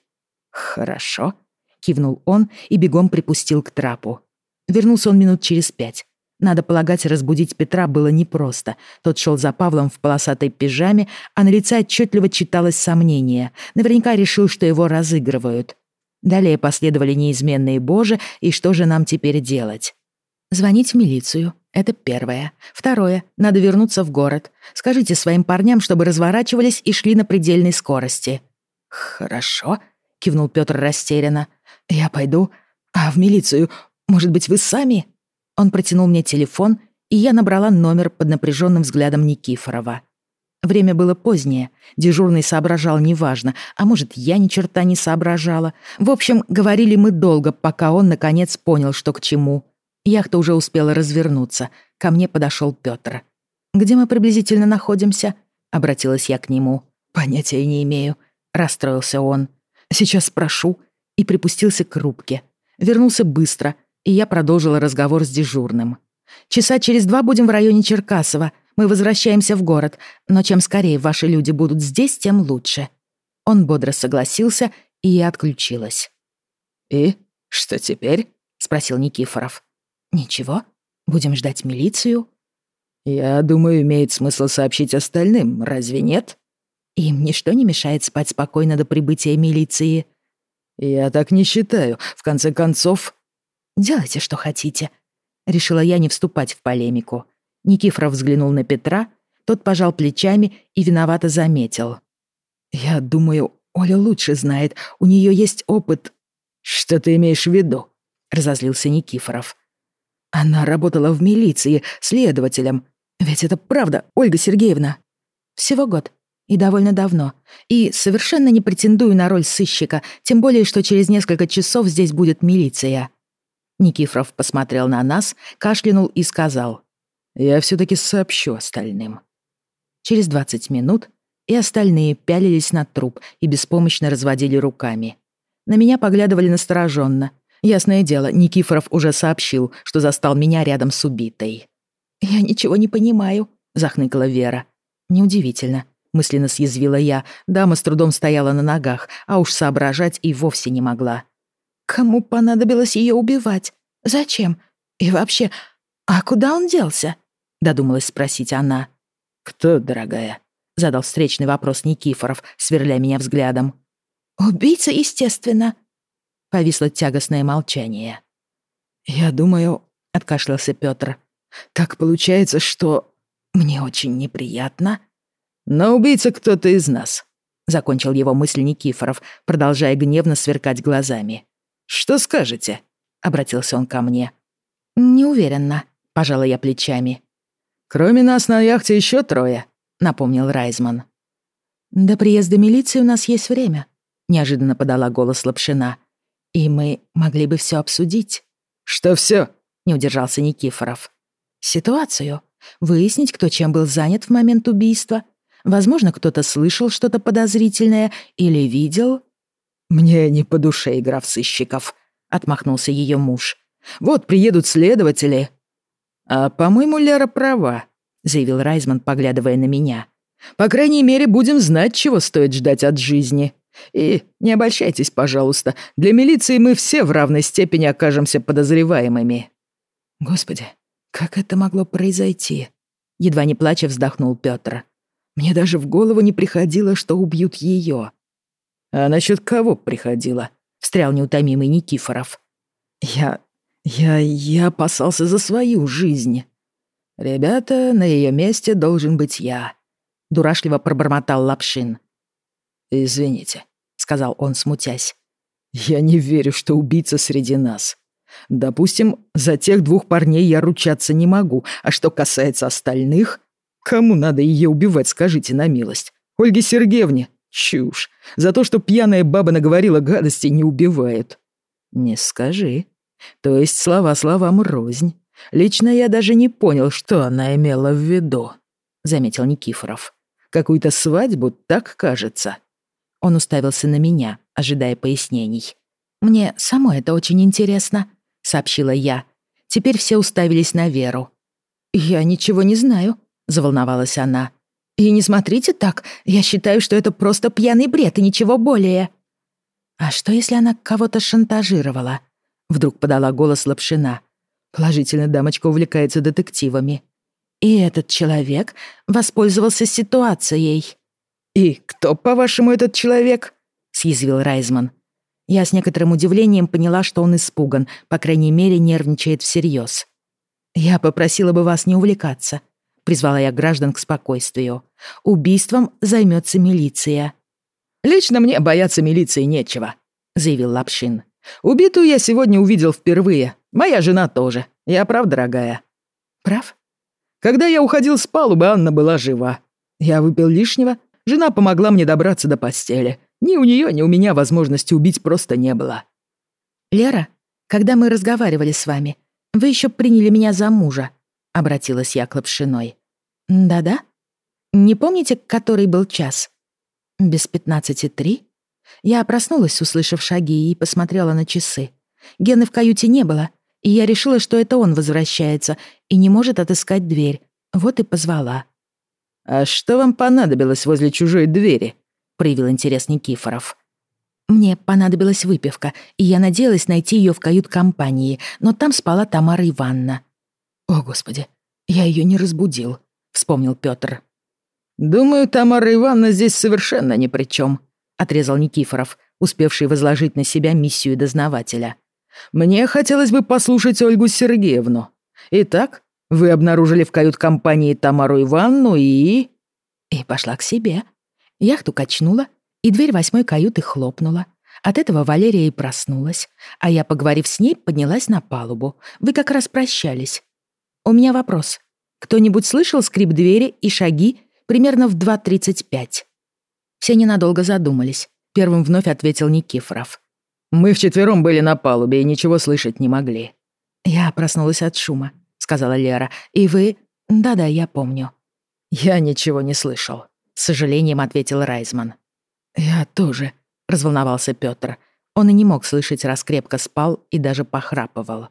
«Хорошо», — кивнул он и бегом припустил к трапу. Вернулся он минут через пять. Надо полагать, разбудить Петра было непросто. Тот шел за Павлом в полосатой пижаме, а на лице отчетливо читалось сомнение. Наверняка решил, что его разыгрывают. Далее последовали неизменные «Боже» и «Что же нам теперь делать?» Звонить в милицию. Это первое. Второе. Надо вернуться в город. Скажите своим парням, чтобы разворачивались и шли на предельной скорости. «Хорошо», — кивнул Пётр растерянно. «Я пойду. А в милицию, может быть, вы сами?» Он протянул мне телефон, и я набрала номер под напряженным взглядом Никифорова. Время было позднее, дежурный соображал неважно, а может, я ни черта не соображала. В общем, говорили мы долго, пока он, наконец, понял, что к чему. Яхта уже успела развернуться. Ко мне подошел Пётр. «Где мы приблизительно находимся?» — обратилась я к нему. «Понятия не имею», — расстроился он. «Сейчас спрошу». И припустился к рубке. Вернулся быстро, и я продолжила разговор с дежурным. «Часа через два будем в районе Черкасова. Мы возвращаемся в город, но чем скорее ваши люди будут здесь, тем лучше». Он бодро согласился, и я отключилась. «И что теперь?» — спросил Никифоров. «Ничего. Будем ждать милицию». «Я думаю, имеет смысл сообщить остальным, разве нет?» «Им ничто не мешает спать спокойно до прибытия милиции». «Я так не считаю. В конце концов...» «Делайте, что хотите». Решила я не вступать в полемику. Никифоров взглянул на Петра, тот пожал плечами и виновато заметил. «Я думаю, Оля лучше знает. У нее есть опыт...» «Что ты имеешь в виду?» — разозлился Никифоров. «Она работала в милиции, следователем. Ведь это правда, Ольга Сергеевна?» «Всего год. И довольно давно. И совершенно не претендую на роль сыщика, тем более, что через несколько часов здесь будет милиция». Никифоров посмотрел на нас, кашлянул и сказал: «Я все-таки сообщу остальным». Через двадцать минут и остальные пялились на труп и беспомощно разводили руками. На меня поглядывали настороженно. Ясное дело, Никифоров уже сообщил, что застал меня рядом с убитой. «Я ничего не понимаю», — захныкала Вера. «Неудивительно», — мысленно съязвила я. Дама с трудом стояла на ногах, а уж соображать и вовсе не могла. «Кому понадобилось ее убивать? Зачем? И вообще, а куда он делся?» — додумалась спросить она. «Кто, дорогая?» — задал встречный вопрос Никифоров, сверля меня взглядом. «Убийца, естественно». Повисло тягостное молчание. «Я думаю», — откашлялся Пётр, — «так получается, что мне очень неприятно». «Но убийца кто-то из нас», — закончил его мысль Никифоров, продолжая гневно сверкать глазами. «Что скажете?» — обратился он ко мне. «Не уверена», — пожала я плечами. «Кроме нас на яхте еще трое», — напомнил Райзман. «До приезда милиции у нас есть время», — неожиданно подала голос Лапшина. «И мы могли бы все обсудить». «Что все?» — не удержался Никифоров. «Ситуацию. Выяснить, кто чем был занят в момент убийства. Возможно, кто-то слышал что-то подозрительное или видел». «Мне не по душе игра в сыщиков», — отмахнулся ее муж. «Вот приедут следователи». «А, по-моему, Лера права», — заявил Райзман, поглядывая на меня. «По крайней мере, будем знать, чего стоит ждать от жизни. И не обольщайтесь, пожалуйста, для милиции мы все в равной степени окажемся подозреваемыми». «Господи, как это могло произойти?» — едва не плача вздохнул Пётр. «Мне даже в голову не приходило, что убьют ее». «А насчет кого приходило?» — встрял неутомимый Никифоров. «Я... я... я опасался за свою жизнь». «Ребята, на ее месте должен быть я», — дурашливо пробормотал Лапшин. «Извините», — сказал он, смутясь. «Я не верю, что убийца среди нас. Допустим, за тех двух парней я ручаться не могу, а что касается остальных... Кому надо ее убивать, скажите на милость? Ольге Сергеевне? Чушь. За то, что пьяная баба наговорила гадостей, не убивают». «Не скажи. То есть слова словам рознь. Лично я даже не понял, что она имела в виду», — заметил Никифоров. «Какую-то свадьбу, так кажется». Он уставился на меня, ожидая пояснений. «Мне самой это очень интересно», — сообщила я. Теперь все уставились на Веру. «Я ничего не знаю», — заволновалась она. «И не смотрите так, я считаю, что это просто пьяный бред и ничего более». «А что, если она кого-то шантажировала?» — вдруг подала голос Лапшина. Положительно, дамочка увлекается детективами. И этот человек воспользовался ситуацией. «И кто, по-вашему, этот человек?» — съязвил Райзман. Я с некоторым удивлением поняла, что он испуган, по крайней мере, нервничает всерьез. «Я попросила бы вас не увлекаться», — призвала я граждан к спокойствию. «Убийством займется милиция». «Лично мне бояться милиции нечего», — заявил Лапшин. «Убитую я сегодня увидел впервые. Моя жена тоже. Я прав, дорогая?» «Прав?» «Когда я уходил с палубы, Анна была жива. Я выпил лишнего, жена помогла мне добраться до постели. Ни у нее, ни у меня возможности убить просто не было». «Лера, когда мы разговаривали с вами, вы еще приняли меня за мужа», — обратилась я к Лапшиной. «Да-да? Не помните, который был час?» «Без пятнадцати три?» Я проснулась, услышав шаги, и посмотрела на часы. Гены в каюте не было, и я решила, что это он возвращается и не может отыскать дверь. Вот и позвала. «А что вам понадобилось возле чужой двери?» — проявил интерес Никифоров. «Мне понадобилась выпивка, и я надеялась найти ее в кают-компании, но там спала Тамара Ивановна». «О, Господи, я ее не разбудил», — вспомнил Пётр. «Думаю, Тамара Ивановна здесь совершенно ни при чем», — отрезал Никифоров, успевший возложить на себя миссию дознавателя. «Мне хотелось бы послушать Ольгу Сергеевну. Итак, вы обнаружили в кают-компании Тамару Ивановну и...» И пошла к себе. Яхту качнула, и дверь восьмой каюты хлопнула. От этого Валерия и проснулась, а я, поговорив с ней, поднялась на палубу. Вы как раз прощались. У меня вопрос. Кто-нибудь слышал скрип двери и шаги примерно в два тридцать пять? Все ненадолго задумались. Первым вновь ответил Никифоров. «Мы вчетвером были на палубе и ничего слышать не могли». «Я проснулась от шума», — сказала Лера. «И вы...» «Да-да, я помню». «Я ничего не слышал», — с сожалением ответил Райзман. «Я тоже», — разволновался Пётр. Он и не мог слышать, раз крепко спал и даже похрапывал.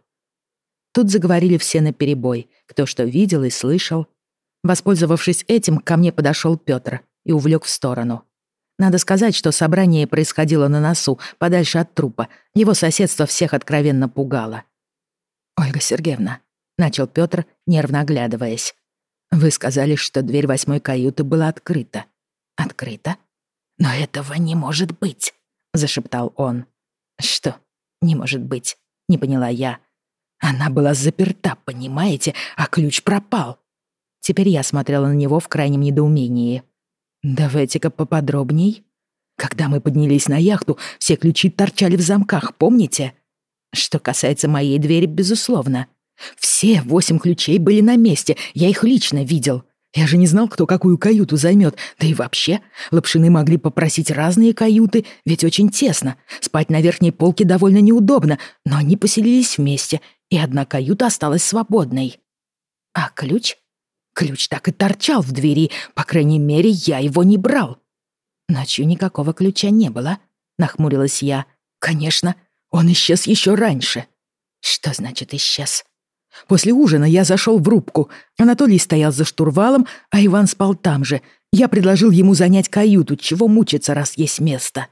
Тут заговорили все наперебой, кто что видел и слышал. Воспользовавшись этим, ко мне подошел Пётр и увлек в сторону. Надо сказать, что собрание происходило на носу, подальше от трупа. Его соседство всех откровенно пугало. «Ольга Сергеевна», — начал Пётр, нервно оглядываясь. «Вы сказали, что дверь восьмой каюты была открыта». «Открыта? Но этого не может быть», — зашептал он. «Что не может быть?» — не поняла я. «Она была заперта, понимаете, а ключ пропал». Теперь я смотрела на него в крайнем недоумении. «Давайте-ка поподробней. Когда мы поднялись на яхту, все ключи торчали в замках, помните? Что касается моей двери, безусловно. Все восемь ключей были на месте, я их лично видел. Я же не знал, кто какую каюту займет. Да и вообще, Лапшины могли попросить разные каюты, ведь очень тесно. Спать на верхней полке довольно неудобно, но они поселились вместе, и одна каюта осталась свободной. А ключ? Ключ так и торчал в двери, по крайней мере, я его не брал. Ночью никакого ключа не было, нахмурилась я. Конечно, он исчез еще раньше. Что значит исчез? После ужина я зашел в рубку. Анатолий стоял за штурвалом, а Иван спал там же. Я предложил ему занять каюту, чего мучиться, раз есть место.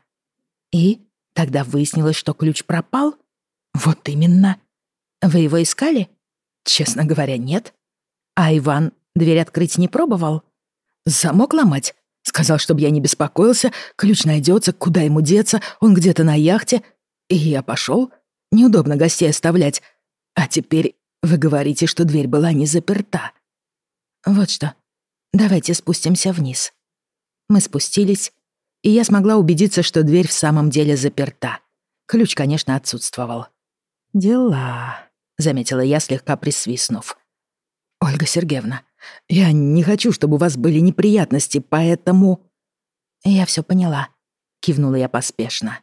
И тогда выяснилось, что ключ пропал? Вот именно. Вы его искали? Честно говоря, нет. А Иван дверь открыть не пробовал? Замок ломать? Сказал, чтобы я не беспокоился, ключ найдется, куда ему деться, он где-то на яхте. И я пошел. Неудобно гостей оставлять. А теперь вы говорите, что дверь была не заперта. Вот что, давайте спустимся вниз. Мы спустились, и я смогла убедиться, что дверь в самом деле заперта. Ключ, конечно, отсутствовал. «Дела», — заметила я, слегка присвистнув. «Ольга Сергеевна, я не хочу, чтобы у вас были неприятности, поэтому...» «Я все поняла», — кивнула я поспешно.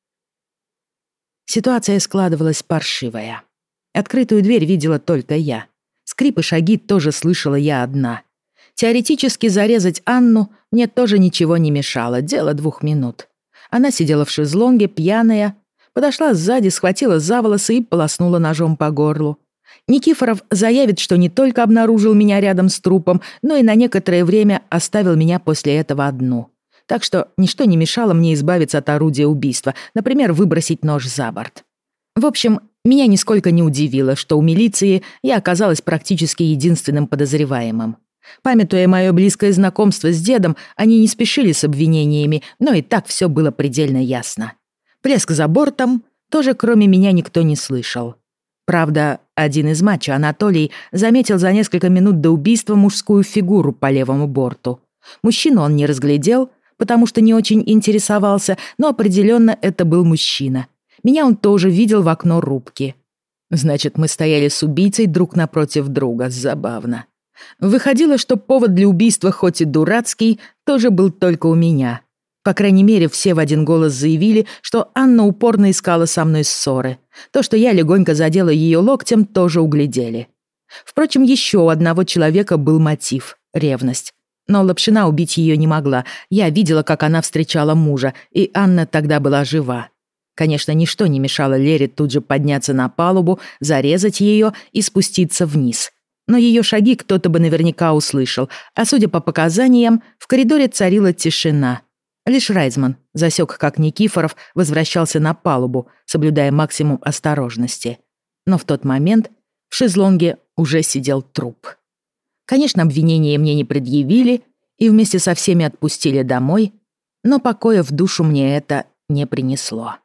Ситуация складывалась паршивая. Открытую дверь видела только я. Скрип и шаги тоже слышала я одна. Теоретически зарезать Анну мне тоже ничего не мешало, дело двух минут. Она сидела в шезлонге, пьяная, подошла сзади, схватила за волосы и полоснула ножом по горлу. Никифоров заявит, что не только обнаружил меня рядом с трупом, но и на некоторое время оставил меня после этого одну. Так что ничто не мешало мне избавиться от орудия убийства, например, выбросить нож за борт. В общем, Меня нисколько не удивило, что у милиции я оказалась практически единственным подозреваемым. Памятуя мое близкое знакомство с дедом, они не спешили с обвинениями, но и так все было предельно ясно. Плеск за бортом тоже кроме меня никто не слышал. Правда, один из мачо, Анатолий, заметил за несколько минут до убийства мужскую фигуру по левому борту. Мужчину он не разглядел, потому что не очень интересовался, но определенно это был мужчина. Меня он тоже видел в окно рубки. Значит, мы стояли с убийцей друг напротив друга. Забавно. Выходило, что повод для убийства, хоть и дурацкий, тоже был только у меня. По крайней мере, все в один голос заявили, что Анна упорно искала со мной ссоры. То, что я легонько задела ее локтем, тоже углядели. Впрочем, еще у одного человека был мотив — ревность. Но Лапшина убить ее не могла. Я видела, как она встречала мужа, и Анна тогда была жива. Конечно, ничто не мешало Лере тут же подняться на палубу, зарезать ее и спуститься вниз. Но ее шаги кто-то бы наверняка услышал, а судя по показаниям, в коридоре царила тишина. Лишь Райзман засек, как Никифоров возвращался на палубу, соблюдая максимум осторожности. Но в тот момент в шезлонге уже сидел труп. Конечно, обвинения мне не предъявили и вместе со всеми отпустили домой, но покоя в душу мне это не принесло.